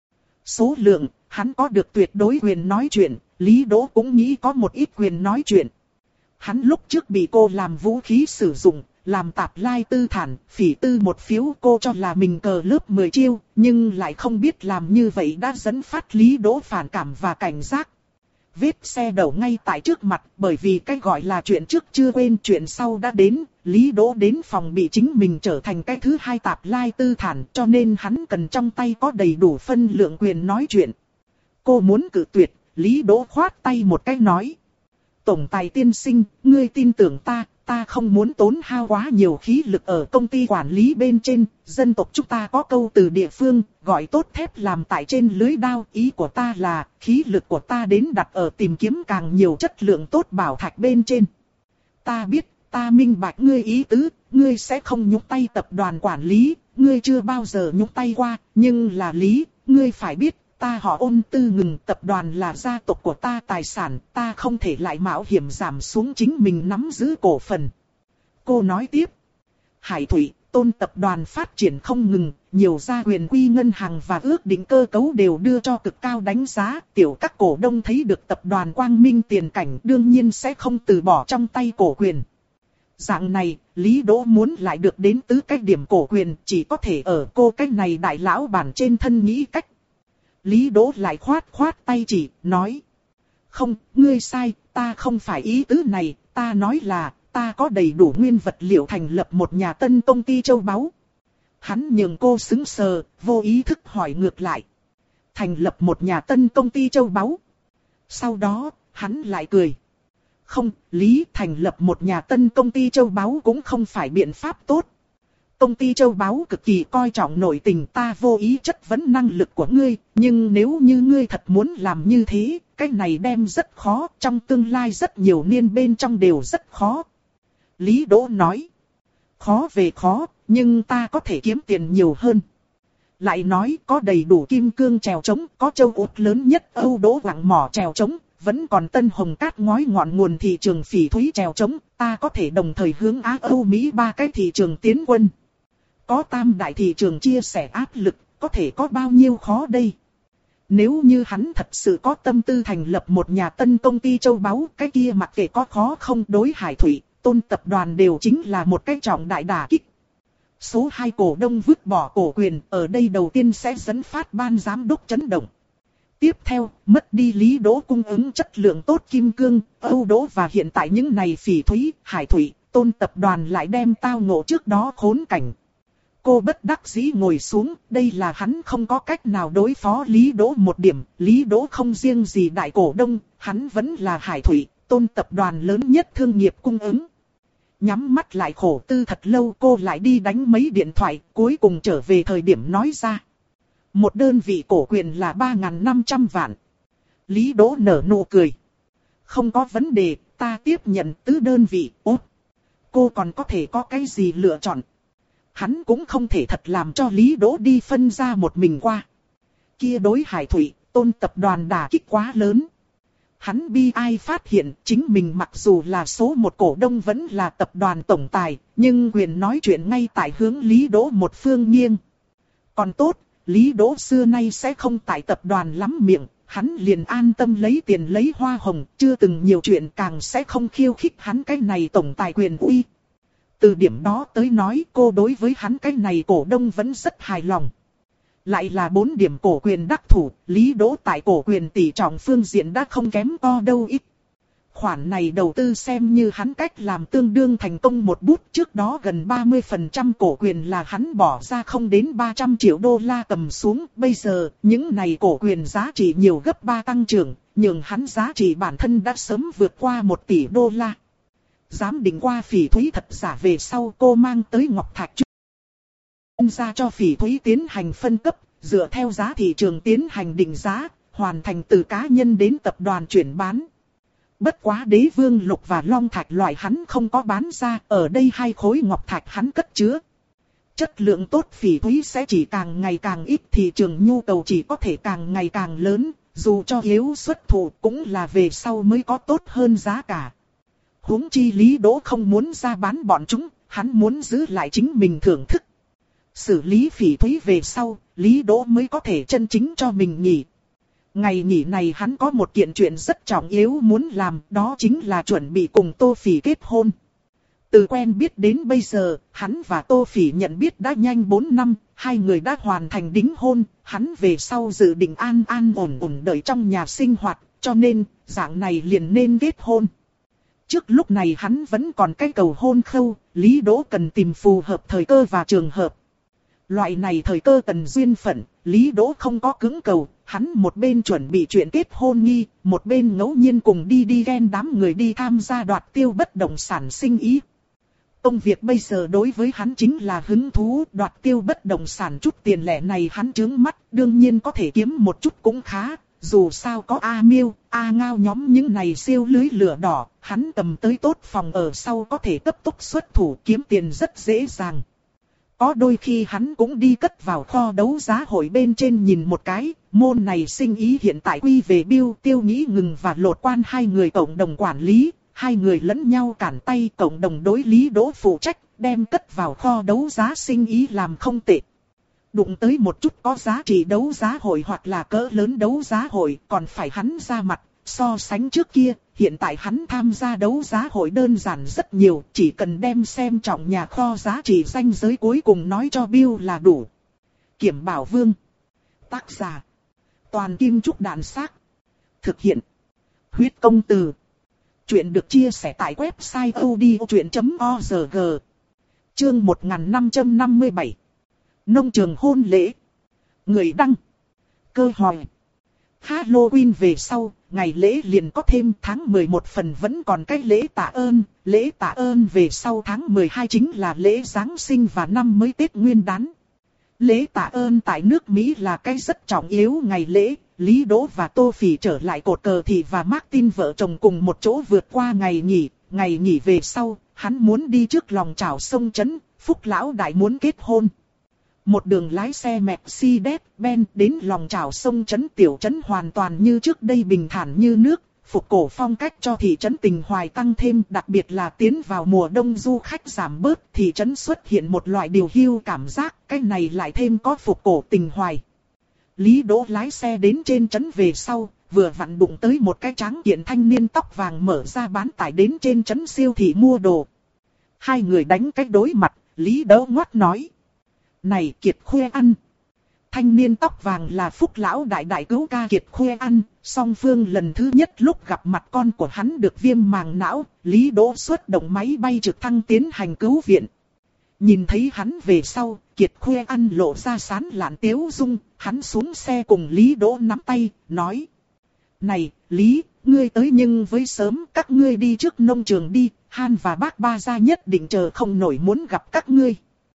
Số lượng, hắn có được tuyệt đối quyền nói chuyện, Lý Đỗ cũng nghĩ có một ít quyền nói chuyện. Hắn lúc trước bị cô làm vũ khí sử dụng, làm tạp lai tư thản, phỉ tư một phiếu cô cho là mình cờ lớp mười chiêu, nhưng lại không biết làm như vậy đã dẫn phát Lý Đỗ phản cảm và cảnh giác. Vết xe đậu ngay tại trước mặt, bởi vì cái gọi là chuyện trước chưa quên chuyện sau đã đến, Lý Đỗ đến phòng bị chính mình trở thành cái thứ hai tạp lai tư thản, cho nên hắn cần trong tay có đầy đủ phân lượng quyền nói chuyện. Cô muốn cự tuyệt, Lý Đỗ khoát tay một cái nói. Tổng tài tiên sinh, ngươi tin tưởng ta, ta không muốn tốn hao quá nhiều khí lực ở công ty quản lý bên trên, dân tộc chúng ta có câu từ địa phương, gọi tốt thép làm tại trên lưới đao, ý của ta là, khí lực của ta đến đặt ở tìm kiếm càng nhiều chất lượng tốt bảo thạch bên trên. Ta biết, ta minh bạch ngươi ý tứ, ngươi sẽ không nhúng tay tập đoàn quản lý, ngươi chưa bao giờ nhúng tay qua, nhưng là lý, ngươi phải biết. Ta họ Ôn Tư Ngừng, tập đoàn là gia tộc của ta tài sản, ta không thể lại mạo hiểm giảm xuống chính mình nắm giữ cổ phần. Cô nói tiếp, Hải Thụy, Tôn tập đoàn phát triển không ngừng, nhiều gia quyền quy ngân hàng và ước định cơ cấu đều đưa cho cực cao đánh giá, tiểu các cổ đông thấy được tập đoàn quang minh tiền cảnh đương nhiên sẽ không từ bỏ trong tay cổ quyền. Dạng này, Lý Đỗ muốn lại được đến tứ cách điểm cổ quyền chỉ có thể ở cô cách này đại lão bản trên thân nghĩ cách. Lý Đỗ lại khoát khoát tay chỉ, nói. Không, ngươi sai, ta không phải ý tứ này, ta nói là, ta có đầy đủ nguyên vật liệu thành lập một nhà tân công ty châu báu. Hắn nhường cô sững sờ, vô ý thức hỏi ngược lại. Thành lập một nhà tân công ty châu báu. Sau đó, hắn lại cười. Không, Lý, thành lập một nhà tân công ty châu báu cũng không phải biện pháp tốt. Công ty châu báu cực kỳ coi trọng nội tình, ta vô ý chất vấn năng lực của ngươi, nhưng nếu như ngươi thật muốn làm như thế, cái này đem rất khó, trong tương lai rất nhiều niên bên trong đều rất khó. Lý Đỗ nói, khó về khó, nhưng ta có thể kiếm tiền nhiều hơn. Lại nói có đầy đủ kim cương chèo trống, có châu Úc lớn nhất Âu Đỗ quặng mỏ chèo trống, vẫn còn Tân Hồng Cát ngói ngọn nguồn thị trường phỉ thúy chèo trống, ta có thể đồng thời hướng Á Âu Mỹ ba cái thị trường tiến quân. Có tam đại thị trường chia sẻ áp lực, có thể có bao nhiêu khó đây? Nếu như hắn thật sự có tâm tư thành lập một nhà tân công ty châu báu, cái kia mặc kệ có khó không đối Hải Thụy, Tôn tập đoàn đều chính là một cái trọng đại đả kích. Số hai cổ đông vứt bỏ cổ quyền, ở đây đầu tiên sẽ dẫn phát ban giám đốc chấn động. Tiếp theo, mất đi Lý Đỗ cung ứng chất lượng tốt kim cương, Âu Đỗ và hiện tại những này phỉ thúy, Hải Thụy, Tôn tập đoàn lại đem tao ngộ trước đó khốn cảnh. Cô bất đắc dĩ ngồi xuống, đây là hắn không có cách nào đối phó Lý Đỗ một điểm, Lý Đỗ không riêng gì đại cổ đông, hắn vẫn là Hải Thụy, Tôn tập đoàn lớn nhất thương nghiệp cung ứng. Nhắm mắt lại khổ tư thật lâu, cô lại đi đánh mấy điện thoại, cuối cùng trở về thời điểm nói ra. Một đơn vị cổ quyền là ba nghìn năm trăm vạn. Lý Đỗ nở nụ cười. Không có vấn đề, ta tiếp nhận tứ đơn vị, ốt. Cô còn có thể có cái gì lựa chọn? Hắn cũng không thể thật làm cho Lý Đỗ đi phân ra một mình qua. Kia đối Hải Thụy, Tôn tập đoàn đả kích quá lớn. Hắn bi ai phát hiện chính mình mặc dù là số một cổ đông vẫn là tập đoàn tổng tài, nhưng quyền nói chuyện ngay tại hướng Lý Đỗ một phương nghiêng. Còn tốt, Lý Đỗ xưa nay sẽ không tại tập đoàn lắm miệng, hắn liền an tâm lấy tiền lấy hoa hồng, chưa từng nhiều chuyện càng sẽ không khiêu khích hắn cái này tổng tài quyền uy. Từ điểm đó tới nói cô đối với hắn cái này cổ đông vẫn rất hài lòng. Lại là bốn điểm cổ quyền đắc thủ, Lý Đỗ tại cổ quyền tỷ trọng phương diện đã không kém to đâu ít. Khoản này đầu tư xem như hắn cách làm tương đương thành công một bút, trước đó gần ba mươi phần trăm cổ quyền là hắn bỏ ra không đến ba trăm triệu đô la cầm xuống, bây giờ những này cổ quyền giá trị nhiều gấp ba tăng trưởng, nhưng hắn giá trị bản thân đã sớm vượt qua một tỷ đô la. Giám định qua phỉ thúy thật giả về sau, cô mang tới Ngọc Thạch chuyên gia cho phỉ thúy tiến hành phân cấp, dựa theo giá thị trường tiến hành định giá, hoàn thành từ cá nhân đến tập đoàn chuyển bán. Bất quá Đế Vương Lục và Long Thạch loại hắn không có bán ra, ở đây hai khối Ngọc Thạch hắn cất chứa. Chất lượng tốt phỉ thúy sẽ chỉ càng ngày càng ít, thị trường nhu cầu chỉ có thể càng ngày càng lớn, dù cho yếu xuất thủ cũng là về sau mới có tốt hơn giá cả. Huống chi Lý Đỗ không muốn ra bán bọn chúng, hắn muốn giữ lại chính mình thưởng thức. Xử lý phỉ thúy về sau, Lý Đỗ mới có thể chân chính cho mình nghỉ. Ngày nghỉ này hắn có một kiện chuyện rất trọng yếu muốn làm, đó chính là chuẩn bị cùng Tô Phỉ kết hôn. Từ quen biết đến bây giờ, hắn và Tô Phỉ nhận biết đã nhanh bốn năm, hai người đã hoàn thành đính hôn, hắn về sau dự định an an ổn ổn đợi trong nhà sinh hoạt, cho nên, dạng này liền nên kết hôn. Trước lúc này hắn vẫn còn cái cầu hôn khâu, Lý Đỗ cần tìm phù hợp thời cơ và trường hợp. Loại này thời cơ cần duyên phận, Lý Đỗ không có cứng cầu, hắn một bên chuẩn bị chuyện kết hôn nghi, một bên ngẫu nhiên cùng đi đi ghen đám người đi tham gia đoạt tiêu bất động sản sinh ý. Công việc bây giờ đối với hắn chính là hứng thú, đoạt tiêu bất động sản chút tiền lẻ này hắn trướng mắt, đương nhiên có thể kiếm một chút cũng khá. Dù sao có A Miêu, A Ngao nhóm những này siêu lưới lửa đỏ, hắn cầm tới tốt phòng ở sau có thể cấp tốc xuất thủ kiếm tiền rất dễ dàng. Có đôi khi hắn cũng đi cất vào kho đấu giá hội bên trên nhìn một cái, môn này sinh ý hiện tại quy về Bill Tiêu Nghĩ Ngừng và Lột Quan hai người cộng đồng quản lý, hai người lẫn nhau cản tay cộng đồng đối Lý Đỗ phụ trách, đem cất vào kho đấu giá sinh ý làm không tệ. Đụng tới một chút có giá trị đấu giá hội hoặc là cỡ lớn đấu giá hội còn phải hắn ra mặt, so sánh trước kia, hiện tại hắn tham gia đấu giá hội đơn giản rất nhiều, chỉ cần đem xem trọng nhà kho giá trị danh giới cuối cùng nói cho Bill là đủ. Kiểm Bảo Vương. Tác giả. Toàn Kim Trúc Đạn Xác. Thực hiện. Huyết Công Từ. Chuyện được chia sẻ tại website odchuyện chấm org. Chương một nghìn năm trăm năm mươi bảy. Nông trường hôn lễ. Người đăng. Cơ hỏi. Halloween về sau, ngày lễ liền có thêm tháng mười một phần vẫn còn cái lễ tạ ơn. Lễ tạ ơn về sau tháng mười hai chính là lễ Giáng sinh và năm mới Tết Nguyên Đán. Lễ tạ ơn tại nước Mỹ là cái rất trọng yếu ngày lễ. Lý Đỗ và Tô Phỉ trở lại cột cờ thị và Martin vợ chồng cùng một chỗ vượt qua ngày nghỉ. Ngày nghỉ về sau, hắn muốn đi trước lòng chảo sông Trấn, Phúc Lão Đại muốn kết hôn. Một đường lái xe Mercedes-Benz đến lòng chảo sông Trấn tiểu trấn hoàn toàn như trước đây bình thản như nước, phục cổ phong cách cho thị trấn Tình Hoài tăng thêm, đặc biệt là tiến vào mùa đông du khách giảm bớt, thị trấn xuất hiện một loại điều hưu cảm giác, cái này lại thêm có phục cổ Tình Hoài. Lý Đỗ lái xe đến trên trấn về sau, vừa vặn đụng tới một cái tráng kiện thanh niên tóc vàng mở ra bán tải đến trên trấn siêu thị mua đồ. Hai người đánh cái đối mặt, Lý Đỗ ngoắt nói. Này Kiệt Khuê Ăn. Thanh niên tóc vàng là Phúc Lão Đại đại cứu ca Kiệt Khuê Ăn. Song phương lần thứ nhất lúc gặp mặt con của hắn được viêm màng não, Lý Đỗ xuất động máy bay trực thăng tiến hành cứu viện. Nhìn thấy hắn về sau, Kiệt Khuê Ăn lộ ra sán lạn tiếu dung, hắn xuống xe cùng Lý Đỗ nắm tay, nói. Này, Lý, ngươi tới nhưng với sớm, các ngươi đi trước nông trường đi, Han và bác Ba Gia nhất định chờ không nổi muốn gặp các ngươi.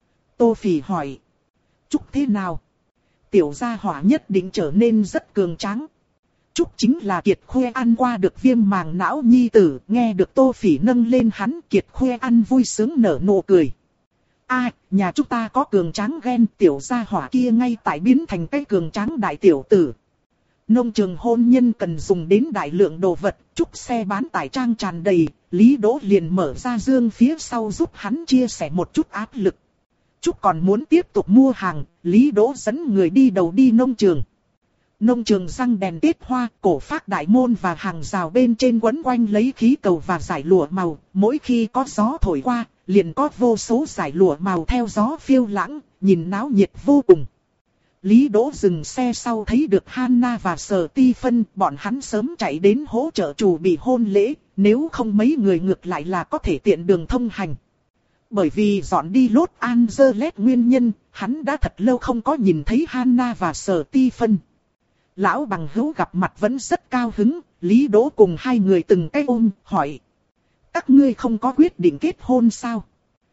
Tô Phỉ hỏi. Trúc thế nào? Tiểu gia hỏa nhất định trở nên rất cường tráng. Trúc chính là Kiệt Khuê Ăn qua được viêm màng não nhi tử, nghe được Tô Phỉ nâng lên hắn, Kiệt Khuê Ăn vui sướng nở nụ cười. A, à, nhà chúng ta có cường tráng ghen, tiểu gia hỏa kia ngay tại biến thành cái cường tráng đại tiểu tử. Nông trường hôn nhân cần dùng đến đại lượng đồ vật, Trúc xe bán tải trang tràn đầy, Lý Đỗ liền mở ra dương phía sau giúp hắn chia sẻ một chút áp lực. Trúc còn muốn tiếp tục mua hàng, Lý Đỗ dẫn người đi đầu đi nông trường. Nông trường răng đèn tiết hoa, cổ phác đại môn và hàng rào bên trên quấn quanh lấy khí cầu và dải lụa màu. Mỗi khi có gió thổi qua, liền có vô số dải lụa màu theo gió phiêu lãng, nhìn náo nhiệt vô cùng. Lý Đỗ dừng xe sau thấy được Hana và Sở Ti Phân, bọn hắn sớm chạy đến hỗ trợ chủ bị hôn lễ, nếu không mấy người ngược lại là có thể tiện đường thông hành. Bởi vì dọn đi Los Angeles nguyên nhân, hắn đã thật lâu không có nhìn thấy Hana và Sở Ti Phân. Lão bằng hữu gặp mặt vẫn rất cao hứng, Lý Đỗ cùng hai người từng cái ôm, hỏi. Các ngươi không có quyết định kết hôn sao?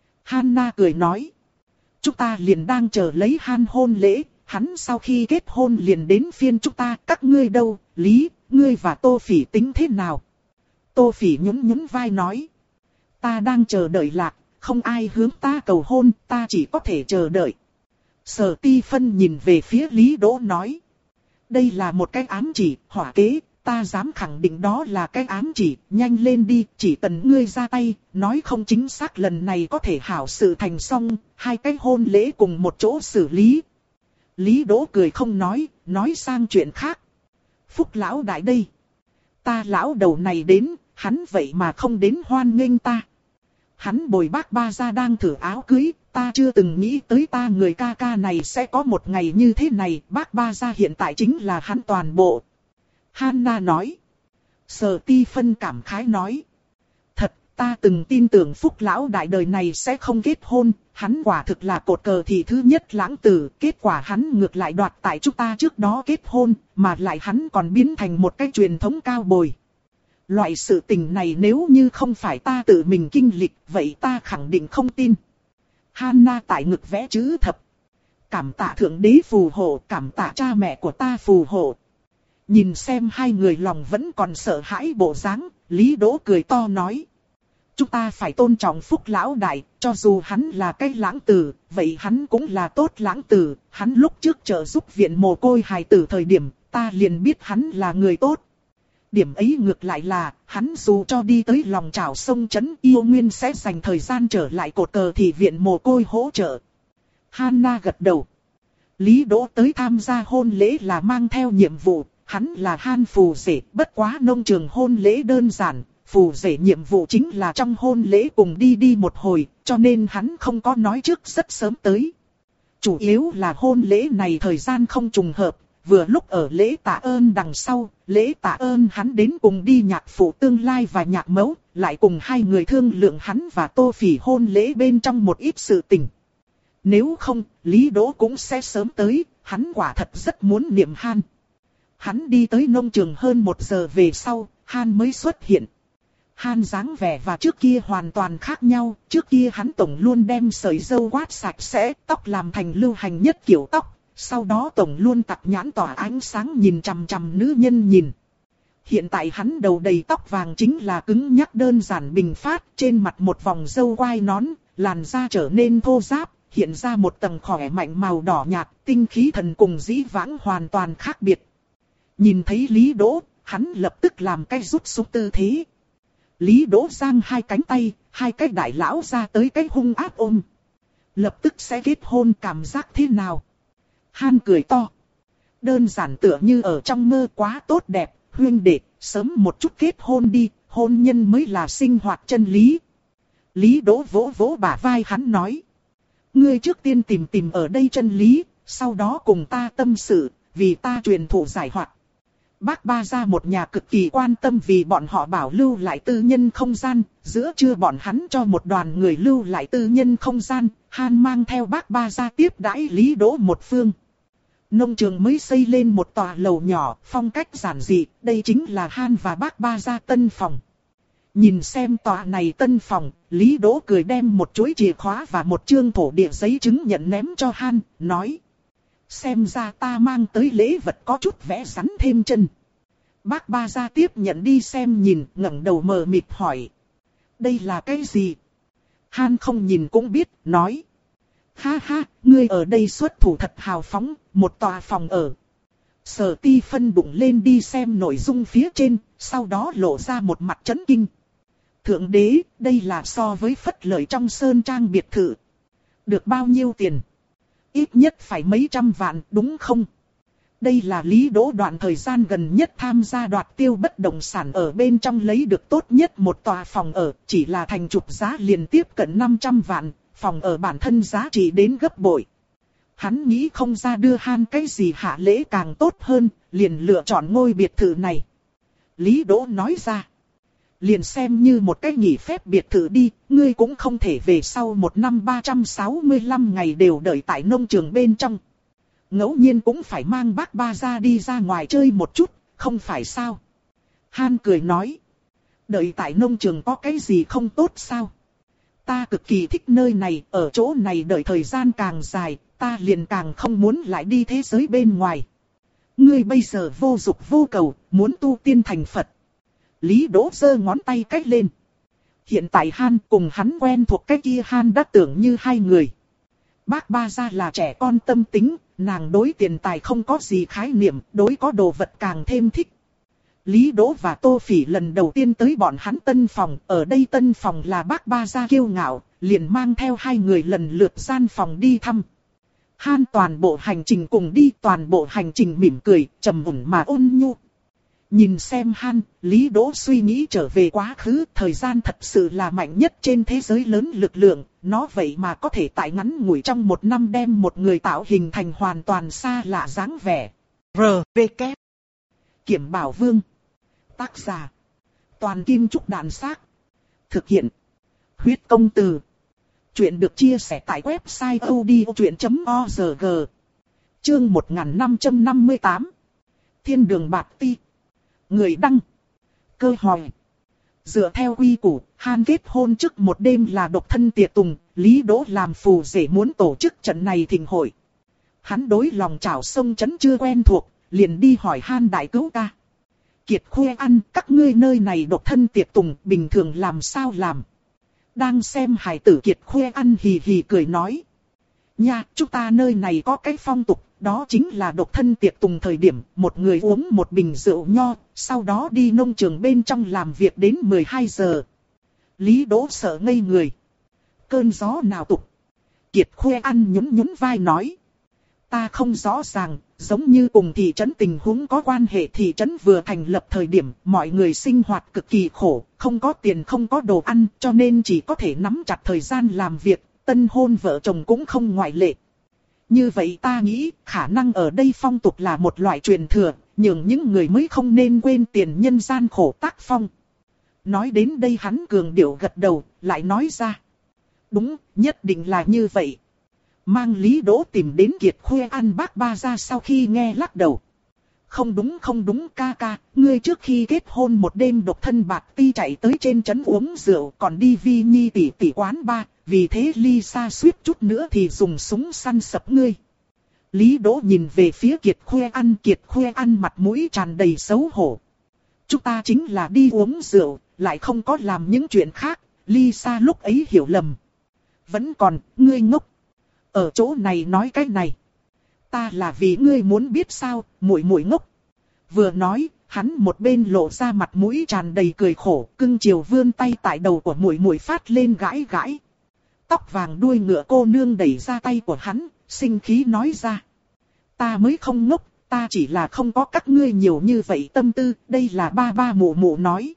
Hana cười nói. Chúng ta liền đang chờ lấy Han hôn lễ, hắn sau khi kết hôn liền đến phiên chúng ta, các ngươi đâu, Lý, ngươi và Tô Phỉ tính thế nào? Tô Phỉ nhún nhún vai nói. Ta đang chờ đợi lạc. Không ai hướng ta cầu hôn, ta chỉ có thể chờ đợi. Sở Ti Phân nhìn về phía Lý Đỗ nói. Đây là một cái ám chỉ, hỏa kế, ta dám khẳng định đó là cái ám chỉ, nhanh lên đi, chỉ cần ngươi ra tay, nói không chính xác lần này có thể hảo sự thành xong, hai cái hôn lễ cùng một chỗ xử lý. Lý Đỗ cười không nói, nói sang chuyện khác. Phúc Lão Đại đây. Ta lão đầu này đến, hắn vậy mà không đến hoan nghênh ta. Hắn bồi bác Ba Gia đang thử áo cưới, ta chưa từng nghĩ tới ta người ca ca này sẽ có một ngày như thế này, bác Ba Gia hiện tại chính là hắn toàn bộ. Hana nói. Sở Ti Phân cảm khái nói. Thật, Ta từng tin tưởng Phúc lão đại đời này sẽ không kết hôn, hắn quả thực là cột cờ thì thứ nhất lãng tử, kết quả hắn ngược lại đoạt tại chúng ta trước đó kết hôn, mà lại hắn còn biến thành một cái truyền thống cao bồi. Loại sự tình này nếu như không phải ta tự mình kinh lịch, vậy ta khẳng định không tin. Hana tại ngực vẽ chữ thập. Cảm tạ thượng đế phù hộ, cảm tạ cha mẹ của ta phù hộ. Nhìn xem hai người lòng vẫn còn sợ hãi bộ dáng, Lý Đỗ cười to nói. Chúng ta phải tôn trọng Phúc lão đại, cho dù hắn là cái lãng tử, vậy hắn cũng là tốt lãng tử. Hắn lúc trước trợ giúp viện mồ côi hài tử thời điểm, ta liền biết hắn là người tốt. Điểm ấy ngược lại là, hắn dù cho đi tới lòng chảo sông Trấn Yêu Nguyên sẽ dành thời gian trở lại cột cờ thì viện mồ côi hỗ trợ. Hana gật đầu. Lý Đỗ tới tham gia hôn lễ là mang theo nhiệm vụ, hắn là Han phù rể, bất quá nông trường hôn lễ đơn giản, phù rể nhiệm vụ chính là trong hôn lễ cùng đi đi một hồi, cho nên hắn không có nói trước rất sớm tới. Chủ yếu là hôn lễ này thời gian không trùng hợp, vừa lúc ở lễ tạ ơn đằng sau, lễ tạ ơn hắn đến cùng đi nhạc phụ tương lai và nhạc mẫu, lại cùng hai người thương lượng hắn và Tô Phỉ hôn lễ bên trong một ít sự tình. Nếu không, Lý Đỗ cũng sẽ sớm tới, hắn quả thật rất muốn niệm Han. Hắn đi tới nông trường hơn một giờ về sau, Han mới xuất hiện. Han dáng vẻ và trước kia hoàn toàn khác nhau, trước kia hắn tổng luôn đem sợi râu quát sạch sẽ, tóc làm thành lưu hành nhất kiểu tóc, sau đó tổng luôn tặc nhãn tỏa ánh sáng nhìn chằm chằm nữ nhân nhìn. Hiện tại hắn đầu đầy tóc vàng chính là cứng nhắc đơn giản bình phát, trên mặt một vòng râu quai nón, làn da trở nên thô ráp, hiện ra một tầng khỏe mạnh màu đỏ nhạt, tinh khí thần cùng dĩ vãng hoàn toàn khác biệt. Nhìn thấy Lý Đỗ, hắn lập tức làm cái rút súng tư thế. Lý Đỗ giang hai cánh tay, hai cái đại lão ra tới cái hung ác ôm. Lập tức sẽ kết hôn, cảm giác thế nào? Han cười to. Đơn giản tựa như ở trong mơ, quá tốt đẹp, huynh đệ, sớm một chút kết hôn đi, hôn nhân mới là sinh hoạt chân lý. Lý Đỗ vỗ vỗ bả vai hắn nói. Ngươi trước tiên tìm tìm ở đây chân lý, sau đó cùng ta tâm sự, vì ta truyền thụ giải hoạt. Bác Ba Gia một nhà cực kỳ quan tâm vì bọn họ bảo lưu lại tư nhân không gian, giữa trưa bọn hắn cho một đoàn người lưu lại tư nhân không gian, Han mang theo bác Ba Gia tiếp đãi Lý Đỗ một phương. Nông trường mới xây lên một tòa lầu nhỏ, phong cách giản dị, đây chính là Han và bác Ba Gia tân phòng. Nhìn xem tòa này tân phòng, Lý Đỗ cười đem một chuỗi chìa khóa và một chương thổ địa giấy chứng nhận ném cho Han, nói. Xem ra ta mang tới lễ vật có chút vẽ rắn thêm chân. Bác Ba Gia tiếp nhận đi xem nhìn, ngẩng đầu mờ mịt hỏi. Đây là cái gì? Han không nhìn cũng biết, nói. Ha ha, ngươi ở đây xuất thủ thật hào phóng, một tòa phòng ở. Sở Ti phân bụng lên đi xem nội dung phía trên, sau đó lộ ra một mặt chấn kinh. Thượng đế, đây là so với phất lợi trong sơn trang biệt thự. Được bao nhiêu tiền? Ít nhất phải mấy trăm vạn, đúng không? Đây là Lý Đỗ đoạn thời gian gần nhất tham gia đoạt tiêu bất động sản ở bên trong lấy được tốt nhất một tòa phòng ở, chỉ là thành chục giá liền tiếp cận năm trăm vạn, phòng ở bản thân giá trị đến gấp bội. Hắn nghĩ không ra đưa Han cái gì hạ lễ càng tốt hơn, liền lựa chọn ngôi biệt thự này. Lý Đỗ nói ra. Liền xem như một cái nghỉ phép biệt thự đi, ngươi cũng không thể về sau một năm ba trăm sáu mươi lăm ngày đều đợi tại nông trường bên trong. Ngẫu nhiên cũng phải mang bác Ba Gia đi ra ngoài chơi một chút, không phải sao? Han cười nói. Đợi tại nông trường có cái gì không tốt sao? Ta cực kỳ thích nơi này, ở chỗ này đợi thời gian càng dài, ta liền càng không muốn lại đi thế giới bên ngoài. Ngươi bây giờ vô dục vô cầu, muốn tu tiên thành Phật. Lý Đỗ giơ ngón tay cách lên. Hiện tại Han cùng hắn quen thuộc cái kia Han đã tưởng như hai người. Bác Ba Gia là trẻ con tâm tính, nàng đối tiền tài không có gì khái niệm, đối có đồ vật càng thêm thích. Lý Đỗ và Tô Phỉ lần đầu tiên tới bọn hắn tân phòng, ở đây tân phòng là bác Ba Gia kiêu ngạo, liền mang theo hai người lần lượt gian phòng đi thăm. Han toàn bộ hành trình cùng đi, toàn bộ hành trình mỉm cười, trầm ổn mà ôn nhu. Nhìn xem Han, Lý Đỗ suy nghĩ trở về quá khứ, thời gian thật sự là mạnh nhất trên thế giới lớn lực lượng, nó vậy mà có thể tại ngắn ngủi trong một năm đem một người tạo hình thành hoàn toàn xa lạ dáng vẻ. R, V, K. Kiểm Bảo Vương. Tác giả. Toàn Kim Trúc Đàn Xác. Thực hiện. Huyết công từ. Chuyện được chia sẻ tại website odchuyện chấm org. Chương một nghìn năm trăm năm mươi tám. Thiên đường bạt ti. Người đăng. Cơ hỏi. Dựa theo quy củ, Han kết hôn trước một đêm là độc thân tiệc tùng, Lý Đỗ làm phù rể muốn tổ chức trận này thịnh hội. Hắn đối lòng chảo sông chấn chưa quen thuộc, liền đi hỏi Han đại cứu ca. Kiệt Khuê Ăn, các ngươi nơi này độc thân tiệc tùng, bình thường làm sao làm? Đang xem hài tử Kiệt Khuê Ăn hì hì cười nói. Nha, chúng ta nơi này có cái phong tục, đó chính là độc thân tiệc tùng thời điểm, một người uống một bình rượu nho, sau đó đi nông trường bên trong làm việc đến mười hai giờ. Lý Đỗ sợ ngây người. Cơn gió nào tục? Kiệt Khuê Ăn nhún nhún vai nói. Ta không rõ ràng, giống như cùng thị trấn tình huống có quan hệ. Thị trấn vừa thành lập thời điểm, mọi người sinh hoạt cực kỳ khổ, không có tiền không có đồ ăn, cho nên chỉ có thể nắm chặt thời gian làm việc, tân hôn vợ chồng cũng không ngoại lệ. Như vậy ta nghĩ, khả năng ở đây phong tục là một loại truyền thừa, nhường những người mới không nên quên tiền nhân gian khổ tác phong. Nói đến đây hắn cường điệu gật đầu, lại nói ra. Đúng, nhất định là như vậy. Mang Lý Đỗ tìm đến Kiệt Khuê Ăn bác ba ra sau khi nghe lắc đầu. Không đúng không đúng ca ca, ngươi trước khi kết hôn một đêm độc thân bạc ti chạy tới trên trấn uống rượu còn đi vi nhi tỷ tỷ quán ba, vì thế Lisa suýt chút nữa thì dùng súng săn sập ngươi. Lý Đỗ nhìn về phía Kiệt Khuê Ăn, Kiệt Khuê Ăn mặt mũi tràn đầy xấu hổ. Chúng ta chính là đi uống rượu, lại không có làm những chuyện khác, Lisa lúc ấy hiểu lầm. Vẫn còn, ngươi ngốc. Ở chỗ này nói cái này. Ta là vì ngươi muốn biết sao, muội muội ngốc. Vừa nói, hắn một bên lộ ra mặt mũi tràn đầy cười khổ, cưng chiều vươn tay tại đầu của muội muội phát lên gãi gãi. Tóc vàng đuôi ngựa cô nương đẩy ra tay của hắn, sinh khí nói ra. Ta mới không ngốc, ta chỉ là không có các ngươi nhiều như vậy tâm tư, đây là ba ba mụ mụ nói.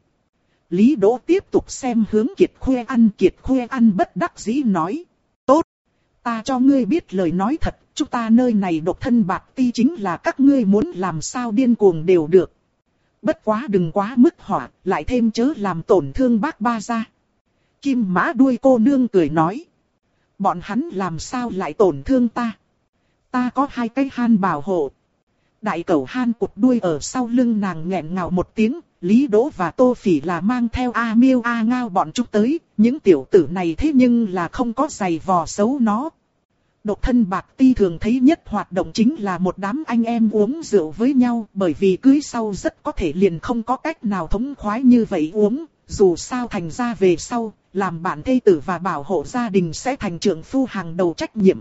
Lý Đỗ tiếp tục xem hướng Kiệt Khuê Ăn, Kiệt Khuê Ăn bất đắc dĩ nói. Tốt, ta cho ngươi biết lời nói thật, chúng ta nơi này độc thân bạc ti chính là các ngươi muốn làm sao điên cuồng đều được. Bất quá đừng quá mức hỏa, lại thêm chớ làm tổn thương bác ba gia. Kim mã đuôi cô nương cười nói. Bọn hắn làm sao lại tổn thương ta? Ta có hai cái Han bảo hộ. Đại cẩu Han cụt đuôi ở sau lưng nàng nghẹn ngào một tiếng. Lý Đỗ và Tô Phỉ là mang theo A Miêu A Ngao bọn chúng tới. Những tiểu tử này thế nhưng là không có giày vò xấu nó. Độc thân bạc ti thường thấy nhất hoạt động chính là một đám anh em uống rượu với nhau. Bởi vì cưới sau rất có thể liền không có cách nào thống khoái như vậy uống. Dù sao thành ra về sau, làm bạn thê tử và bảo hộ gia đình sẽ thành trượng phu hàng đầu trách nhiệm.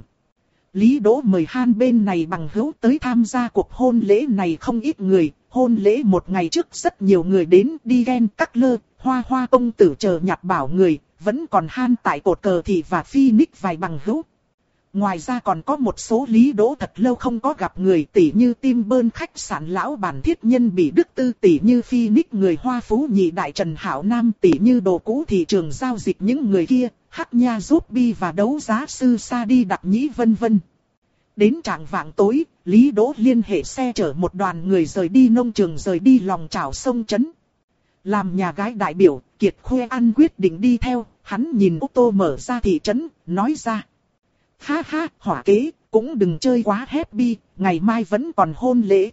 Lý Đỗ mời Han bên này bằng hữu tới tham gia cuộc hôn lễ này không ít người. Hôn lễ một ngày trước rất nhiều người đến, đi ghen cắt lơ, hoa hoa công tử chờ nhặt bảo người. Vẫn còn Han tại cột cờ thị và Phoenix vài bằng hữu. Ngoài ra còn có một số Lý Đỗ thật lâu không có gặp người, tỷ như Tim Bơn khách sạn lão bản thiết nhân Bỉ Đức Tư, tỷ như Phoenix người Hoa Phú nhị đại Trần Hảo Nam, tỷ như đồ cũ thị trường giao dịch những người kia, Hắc Nha Giúp Bi và đấu giá sư Sa Đi Đặc Nhĩ vân vân. Đến trạng vạng tối, Lý Đỗ liên hệ xe chở một đoàn người rời đi nông trường rời đi lòng chảo sông trấn. Làm nhà gái đại biểu, Kiệt Khuê Ăn quyết định đi theo, hắn nhìn ô tô mở ra thị trấn, nói ra. Ha ha, hỏa kế, cũng đừng chơi quá happy, ngày mai vẫn còn hôn lễ.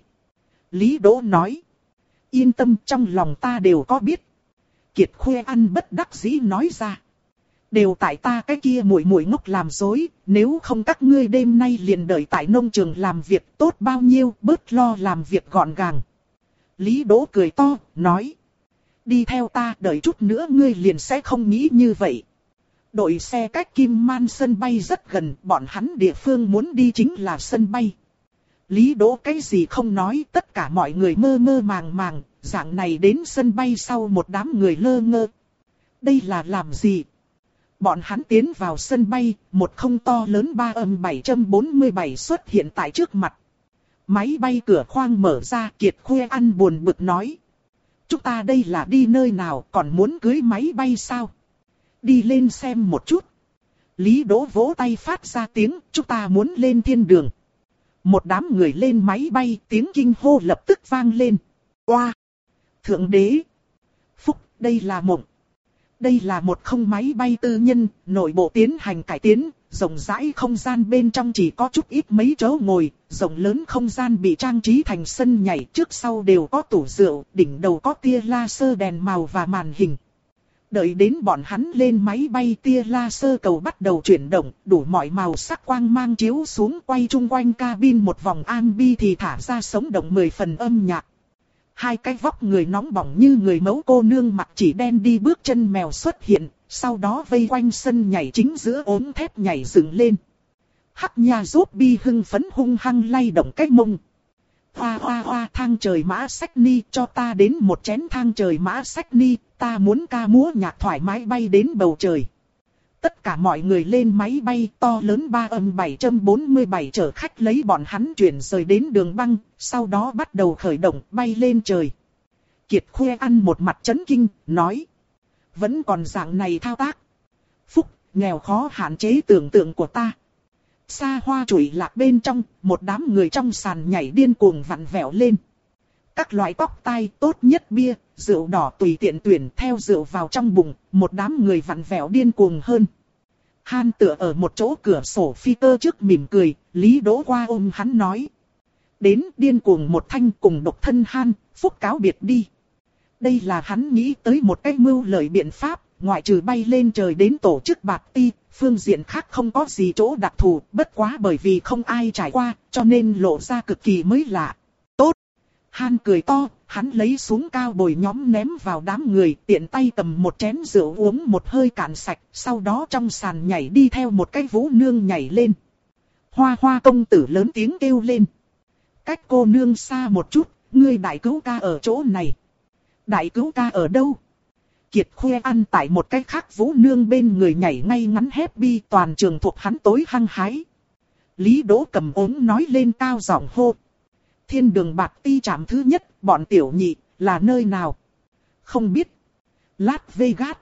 Lý Đỗ nói. Yên tâm, trong lòng ta đều có biết. Kiệt Khuê Ăn bất đắc dĩ nói ra. Đều tại ta cái kia muội muội ngốc làm dối, nếu không các ngươi đêm nay liền đợi tại nông trường làm việc tốt bao nhiêu, bớt lo làm việc gọn gàng. Lý Đỗ cười to, nói. Đi theo ta, đợi chút nữa ngươi liền sẽ không nghĩ như vậy. Đội xe cách Kim Man sân bay rất gần, bọn hắn địa phương muốn đi chính là sân bay. Lý Đỗ cái gì không nói, tất cả mọi người mơ mơ màng màng, dạng này đến sân bay sau một đám người lơ ngơ. Đây là làm gì? Bọn hắn tiến vào sân bay, một không to lớn ba âm bảy bốn bảy xuất hiện tại trước mặt. Máy bay cửa khoang mở ra, Kiệt Khuê Ăn buồn bực nói. Chúng ta đây là đi nơi nào, còn muốn cưới máy bay sao? Đi lên xem một chút. Lý Đỗ vỗ tay phát ra tiếng, chúng ta muốn lên thiên đường. Một đám người lên máy bay, tiếng kinh hô lập tức vang lên. Oa! Thượng đế! Phúc, đây là mộng. Đây là một không máy bay tư nhân, nội bộ tiến hành cải tiến, rộng rãi không gian bên trong chỉ có chút ít mấy chỗ ngồi, rộng lớn không gian bị trang trí thành sân nhảy, trước sau đều có tủ rượu, đỉnh đầu có tia laser đèn màu và màn hình. Đợi đến bọn hắn lên máy bay, tia laser cầu bắt đầu chuyển động, đủ mọi màu sắc quang mang chiếu xuống, quay chung quanh cabin một vòng ambi thì thả ra sống động mười phần âm nhạc. Hai cái vóc người nóng bỏng như người mẫu cô nương mặc chỉ đen đi bước chân mèo xuất hiện, sau đó vây quanh sân nhảy chính giữa ốm thép nhảy dựng lên. Hắc nha rốt bi hưng phấn hung hăng lay động cái mông. Hoa hoa hoa, thang trời mã sách ni, cho ta đến một chén thang trời mã sách ni, ta muốn ca múa nhạc thoải mái bay đến bầu trời. Tất cả mọi người lên máy bay to lớn ba âm bảy bốn bảy chở khách lấy bọn hắn chuyển rời đến đường băng, sau đó bắt đầu khởi động bay lên trời. Kiệt Khuê ăn một mặt chấn kinh, nói. Vẫn còn dạng này thao tác. Phúc, nghèo khó hạn chế tưởng tượng của ta. Xa hoa trụy lạc bên trong, một đám người trong sàn nhảy điên cuồng vặn vẹo lên. Các loại tóc tai tốt nhất bia, rượu đỏ tùy tiện tuyển theo rượu vào trong bụng, một đám người vặn vẹo điên cuồng hơn. Han tựa ở một chỗ cửa sổ phi cơ trước mỉm cười, Lý Đỗ qua ôm hắn nói. Đến điên cuồng một thanh cùng độc thân Han, Phúc cáo biệt đi. Đây là hắn nghĩ tới một cái mưu lợi biện pháp, ngoại trừ bay lên trời đến tổ chức party, phương diện khác không có gì chỗ đặc thù, bất quá bởi vì không ai trải qua, cho nên lộ ra cực kỳ mới lạ. Tốt! Han cười to, hắn lấy xuống cao bồi nhóm ném vào đám người, tiện tay cầm một chén rượu uống một hơi cạn sạch, sau đó trong sàn nhảy đi theo một cái vũ nương nhảy lên. Hoa hoa công tử lớn tiếng kêu lên. Cách cô nương xa một chút, ngươi đại cứu ca ở chỗ này. Đại cứu ca ở đâu? Kiệt Khuê ăn tại một cái khác vũ nương bên người nhảy ngay ngắn happy, toàn trường thuộc hắn tối hăng hái. Lý Đỗ cầm ốm nói lên cao giọng hô. Thiên đường bạc ti trạm thứ nhất, bọn tiểu nhị, là nơi nào? Không biết. Las Vegas.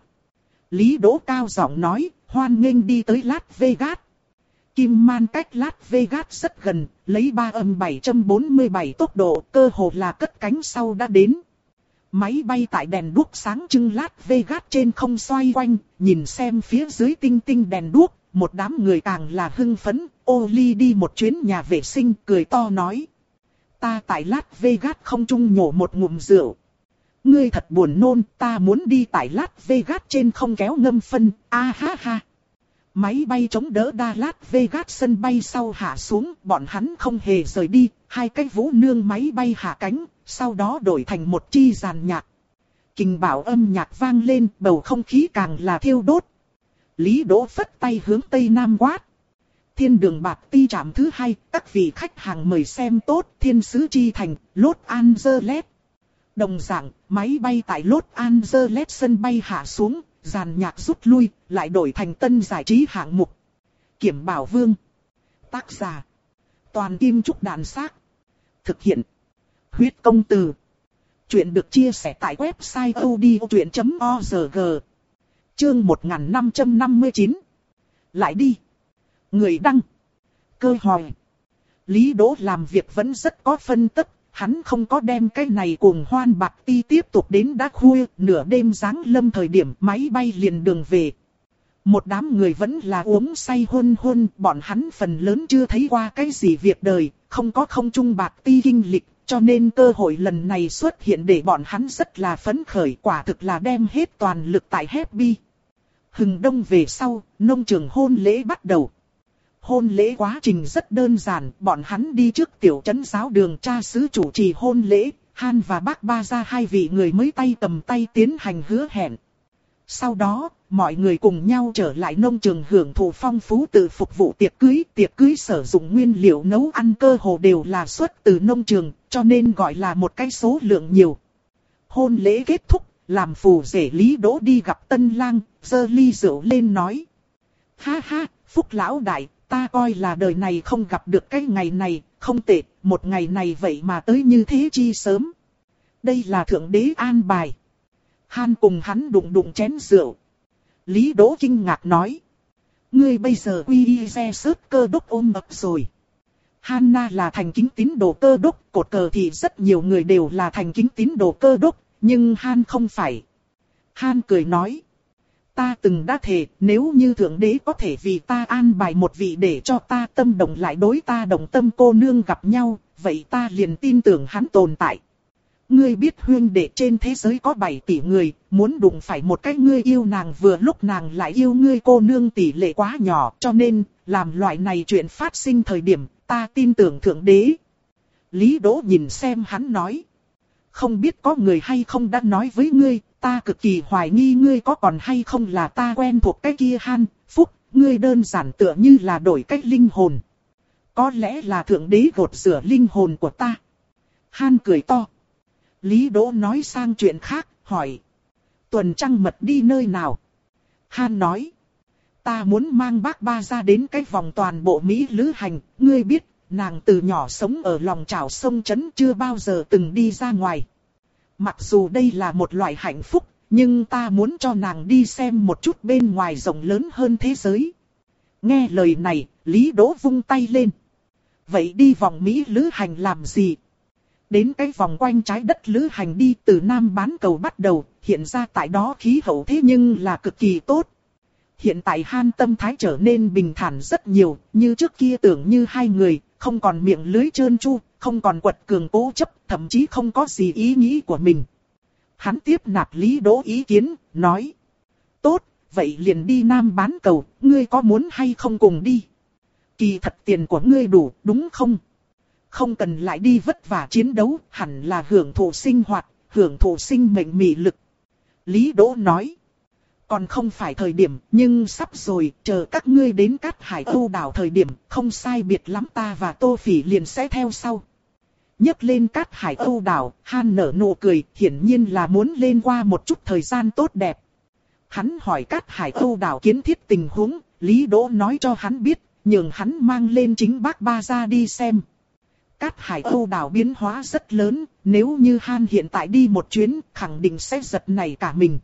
Lý Đỗ cao giọng nói, hoan nghênh đi tới Las Vegas. Kim Man cách Las Vegas rất gần, lấy ba âm bảy bốn bảy tốc độ, cơ hồ là cất cánh sau đã đến. Máy bay tại đèn đuốc sáng trưng Las Vegas trên không xoay quanh, nhìn xem phía dưới tinh tinh đèn đuốc, một đám người càng là hưng phấn. Oli đi một chuyến nhà vệ sinh, cười to nói. Ta tại Las Vegas không chung nhổ một ngụm rượu. Ngươi thật buồn nôn, ta muốn đi tại Las Vegas trên không kéo ngâm phân, a ha ha. Máy bay chống đỡ đa Las Vegas sân bay sau hạ xuống, bọn hắn không hề rời đi, hai cái vũ nương máy bay hạ cánh, sau đó đổi thành một chi dàn nhạc. Kình bảo âm nhạc vang lên, bầu không khí càng là thiêu đốt. Lý Đỗ phất tay hướng tây nam quát. Thiên đường bạc ti trạm thứ hai, các vị khách hàng mời xem tốt, thiên sứ chi thành, Los Angeles. Đồng dạng, máy bay tại Los Angeles sân bay hạ xuống, dàn nhạc rút lui, lại đổi thành tân giải trí hạng mục. Kiểm Bảo Vương. Tác giả. Toàn Kim Trúc Đàn Xác. Thực hiện. Huyết Công Từ. Chuyện được chia sẻ tại website odchuyện chấm org. Chương một nghìn năm trăm năm mươi chín. Lại đi. Người đăng. Cơ hỏi. Lý Đỗ làm việc vẫn rất có phân tích. Hắn không có đem cái này cuồng hoan bạc ti tiếp tục đến đã khuya, nửa đêm giáng lâm thời điểm máy bay liền đường về. Một đám người vẫn là uống say hôn hôn, bọn hắn phần lớn chưa thấy qua cái gì việc đời, không có không trung bạc ti kinh lịch, cho nên cơ hội lần này xuất hiện để bọn hắn rất là phấn khởi, quả thực là đem hết toàn lực tại Happy. Hừng đông về sau, nông trường hôn lễ bắt đầu. Hôn lễ quá trình rất đơn giản, bọn hắn đi trước tiểu trấn giáo đường cha xứ chủ trì hôn lễ, Han và bác Ba ra hai vị người mới tay cầm tay tiến hành hứa hẹn. Sau đó, mọi người cùng nhau trở lại nông trường hưởng thụ phong phú từ phục vụ tiệc cưới. Tiệc cưới sử dụng nguyên liệu nấu ăn cơ hồ đều là xuất từ nông trường, cho nên gọi là một cái số lượng nhiều. Hôn lễ kết thúc, làm phù rể Lý Đỗ đi gặp tân lang, giơ ly rượu lên nói. Ha ha, Phúc lão đại, ta coi là đời này không gặp được cái ngày này, không tệ, một ngày này vậy mà tới như thế chi sớm. Đây là thượng đế an bài. Han cùng hắn đụng đụng chén rượu. Lý Đỗ kinh ngạc nói. Ngươi bây giờ quy y xe sớt cơ đốc ôm ập rồi. Hanna là thành kính tín đồ cơ đốc, cột cờ thì rất nhiều người đều là thành kính tín đồ cơ đốc, nhưng Han không phải. Han cười nói. Ta từng đã thề, nếu như Thượng Đế có thể vì ta an bài một vị để cho ta tâm động lại đối ta đồng tâm cô nương gặp nhau, vậy ta liền tin tưởng hắn tồn tại. Ngươi biết huynh đệ trên thế giới có bảy tỷ người, muốn đụng phải một cái ngươi yêu nàng vừa lúc nàng lại yêu ngươi cô nương tỷ lệ quá nhỏ, cho nên, làm loại này chuyện phát sinh thời điểm, ta tin tưởng Thượng Đế. Lý Đỗ nhìn xem hắn nói. Không biết có người hay không đã nói với ngươi, ta cực kỳ hoài nghi ngươi có còn hay không là ta quen thuộc cái kia Han, Phúc, ngươi đơn giản tựa như là đổi cách linh hồn. Có lẽ là Thượng Đế gột rửa linh hồn của ta. Han cười to. Lý Đỗ nói sang chuyện khác, hỏi. Tuần trăng mật đi nơi nào? Han nói. Ta muốn mang bác ba ra đến cái vòng toàn bộ Mỹ lữ hành, ngươi biết. Nàng từ nhỏ sống ở lòng chảo sông Trấn chưa bao giờ từng đi ra ngoài. Mặc dù đây là một loại hạnh phúc, nhưng ta muốn cho nàng đi xem một chút bên ngoài rộng lớn hơn thế giới. Nghe lời này, Lý Đỗ vung tay lên. Vậy đi vòng Mỹ lữ hành làm gì? Đến cái vòng quanh trái đất lữ hành đi từ Nam bán cầu bắt đầu, hiện ra tại đó khí hậu thế nhưng là cực kỳ tốt. Hiện tại Han tâm thái trở nên bình thản rất nhiều, như trước kia tưởng như hai người, không còn miệng lưới trơn tru, không còn quật cường cố chấp, thậm chí không có gì ý nghĩ của mình. Hắn tiếp nạp Lý Đỗ ý kiến, nói. Tốt, vậy liền đi Nam bán cầu, ngươi có muốn hay không cùng đi? Kỳ thật tiền của ngươi đủ, đúng không? Không cần lại đi vất vả chiến đấu, hẳn là hưởng thụ sinh hoạt, hưởng thụ sinh mệnh mị lực. Lý Đỗ nói. Còn không phải thời điểm, nhưng sắp rồi, chờ các ngươi đến Cát Hải Âu đảo thời điểm, không sai biệt lắm ta và Tô Phỉ liền sẽ theo sau. Nhấc lên Cát Hải Âu đảo, Han nở nụ cười, hiển nhiên là muốn lên qua một chút thời gian tốt đẹp. Hắn hỏi Cát Hải Âu đảo kiến thiết tình huống, Lý Đỗ nói cho hắn biết, nhường hắn mang lên chính bác ba ra đi xem. Cát Hải Âu đảo biến hóa rất lớn, nếu như Han hiện tại đi một chuyến, khẳng định sẽ giật nảy cả mình.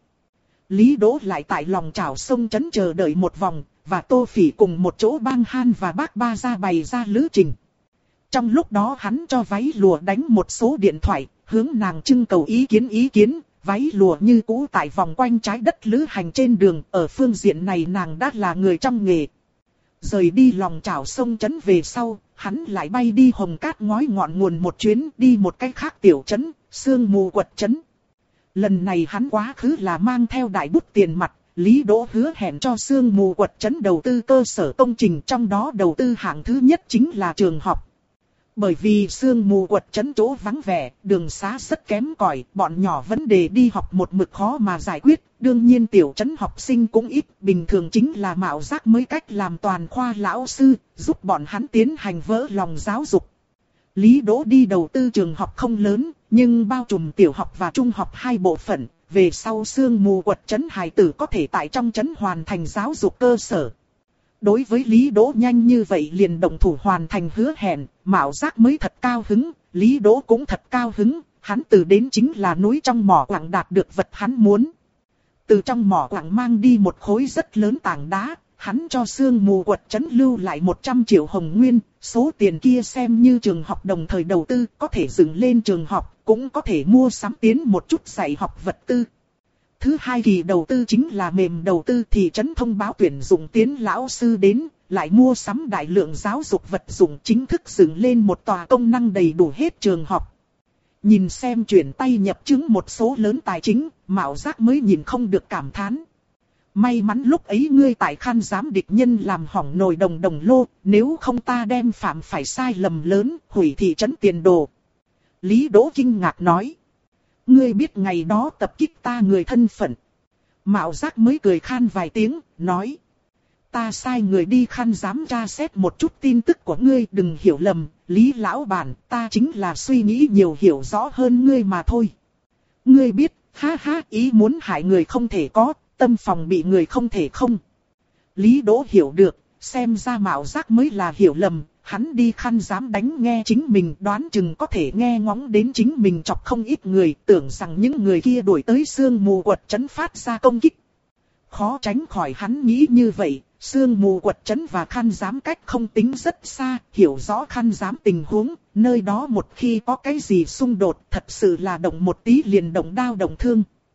Lý Đỗ lại tại lòng chảo sông Trấn chờ đợi một vòng, và Tô Phỉ cùng một chỗ bang Han và bác ba ra bày ra lữ trình. Trong lúc đó hắn cho váy lụa đánh một số điện thoại, hướng nàng trưng cầu ý kiến ý kiến, váy lụa như cũ tại vòng quanh trái đất lữ hành trên đường, ở phương diện này nàng đã là người trong nghề. Rời đi lòng chảo sông Trấn về sau, hắn lại bay đi Hồng Cát ngói ngọn nguồn một chuyến, đi một cách khác tiểu trấn, Sương Mù Quật trấn. Lần này hắn quá khứ là mang theo đại bút tiền mặt, Lý Đỗ hứa hẹn cho Sương Mù Quật trấn đầu tư cơ sở công trình, trong đó đầu tư hạng thứ nhất chính là trường học. Bởi vì Sương Mù Quật trấn chỗ vắng vẻ, đường xá rất kém cỏi, bọn nhỏ vấn đề đi học một mực khó mà giải quyết, đương nhiên tiểu trấn học sinh cũng ít, bình thường chính là mạo giác mới cách làm toàn khoa lão sư, giúp bọn hắn tiến hành vỡ lòng giáo dục. Lý Đỗ đi đầu tư trường học không lớn, nhưng bao trùm tiểu học và trung học hai bộ phận, về sau Sương Mù Quật trấn hài tử có thể tại trong trấn hoàn thành giáo dục cơ sở. Đối với Lý Đỗ nhanh như vậy liền động thủ hoàn thành hứa hẹn, mạo giác mới thật cao hứng, Lý Đỗ cũng thật cao hứng, hắn từ đến chính là núi trong mỏ quặng đạt được vật hắn muốn. Từ trong mỏ quặng mang đi một khối rất lớn tảng đá, hắn cho Sương Mù Quật trấn lưu lại một trăm triệu hồng nguyên, số tiền kia xem như trường học đồng thời đầu tư, có thể dựng lên trường học, cũng có thể mua sắm tiến một chút dạy học vật tư. Thứ hai kỳ đầu tư chính là mềm đầu tư, thị trấn thông báo tuyển dụng tiến lão sư đến, lại mua sắm đại lượng giáo dục vật dụng, chính thức dựng lên một tòa công năng đầy đủ hết trường học. Nhìn xem chuyển tay nhập chứng một số lớn tài chính, mạo giác mới nhìn không được cảm thán. May mắn lúc ấy ngươi tại Khan giám địch nhân làm hỏng nồi đồng đồng lô, nếu không ta đem phạm phải sai lầm lớn, hủy thị trấn tiền đồ. Lý Đỗ kinh ngạc nói. Ngươi biết ngày đó tập kích ta người thân phận. Mạo giác mới cười khan vài tiếng, nói. Ta sai người đi Khan giám tra xét một chút tin tức của ngươi, đừng hiểu lầm, Lý lão bản, ta chính là suy nghĩ nhiều hiểu rõ hơn ngươi mà thôi. Ngươi biết, ha ha, ý muốn hại người không thể có, tâm phòng bị người không thể không. Lý Đỗ hiểu được, xem ra mạo giác mới là hiểu lầm, hắn đi Khan giám đánh nghe chính mình, đoán chừng có thể nghe ngóng đến chính mình chọc không ít người, tưởng rằng những người kia đuổi tới Sương Mù Quật trấn phát ra công kích. Khó tránh khỏi hắn nghĩ như vậy, Sương Mù Quật trấn và Khan giám cách không tính rất xa, hiểu rõ Khan giám tình huống, nơi đó một khi có cái gì xung đột thật sự là động một tí liền động đao động thương.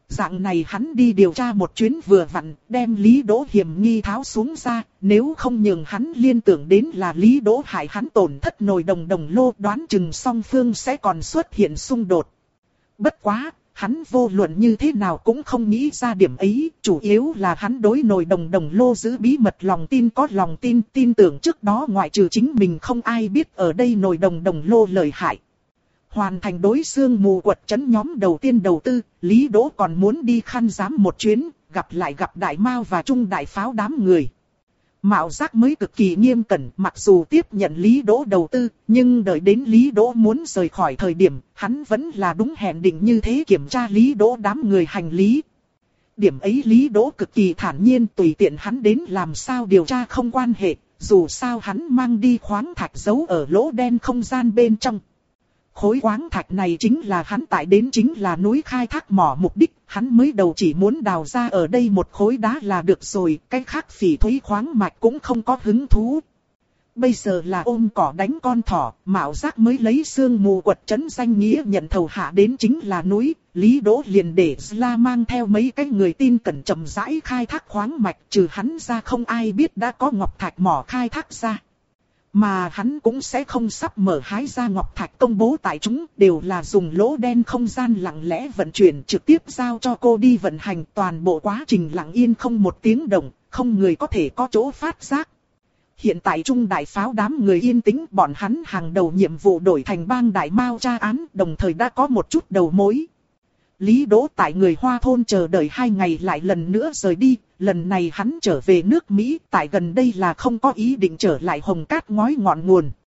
Dạng này hắn đi điều tra một chuyến vừa vặn, đem Lý Đỗ hiểm nghi tháo xuống ra, nếu không nhường hắn liên tưởng đến là Lý Đỗ hại hắn tổn thất nồi đồng đồng lô, đoán chừng song phương sẽ còn xuất hiện xung đột. Bất quá, hắn vô luận như thế nào cũng không nghĩ ra điểm ấy, chủ yếu là hắn đối nồi đồng đồng lô giữ bí mật lòng tin có lòng tin, tin tưởng trước đó ngoại trừ chính mình không ai biết ở đây nồi đồng đồng lô lợi hại. Hoàn thành đối xương mù quật trấn nhóm đầu tiên đầu tư, Lý Đỗ còn muốn đi khăn giám một chuyến, gặp lại gặp Đại Mao và Trung Đại Pháo đám người. Mạo Giác mới cực kỳ nghiêm cẩn, mặc dù tiếp nhận Lý Đỗ đầu tư, nhưng đợi đến Lý Đỗ muốn rời khỏi thời điểm, hắn vẫn là đúng hẹn định như thế kiểm tra Lý Đỗ đám người hành lý. Điểm ấy Lý Đỗ cực kỳ thản nhiên, tùy tiện hắn đến làm sao điều tra không quan hệ, dù sao hắn mang đi khoáng thạch giấu ở lỗ đen không gian bên trong. Khối khoáng thạch này chính là hắn tại đến chính là núi khai thác mỏ mục đích, hắn mới đầu chỉ muốn đào ra ở đây một khối đá là được rồi, cái khác phỉ thúy khoáng mạch cũng không có hứng thú. Bây giờ là ôm cỏ đánh con thỏ, Mạo Giác mới lấy xương mù quật trấn danh nghĩa nhận thầu hạ đến chính là núi, Lý Đỗ liền để Sla mang theo mấy cái người tin cẩn chậm rãi khai thác khoáng mạch, trừ hắn ra không ai biết đã có ngọc thạch mỏ khai thác ra. Mà hắn cũng sẽ không sắp mở hái ra ngọc thạch công bố tại chúng, đều là dùng lỗ đen không gian lặng lẽ vận chuyển trực tiếp giao cho cô đi vận hành, toàn bộ quá trình lặng yên không một tiếng động, không người có thể có chỗ phát giác. Hiện tại Trung Đại Pháo đám người yên tĩnh, bọn hắn hàng đầu nhiệm vụ đổi thành bang Đại Mao tra án, đồng thời đã có một chút đầu mối. Lý Đỗ tại người Hoa thôn chờ đợi hai ngày lại lần nữa rời đi, lần này hắn trở về nước Mỹ, tại gần đây là không có ý định trở lại Hồng Cát ngói ngọn nguồn.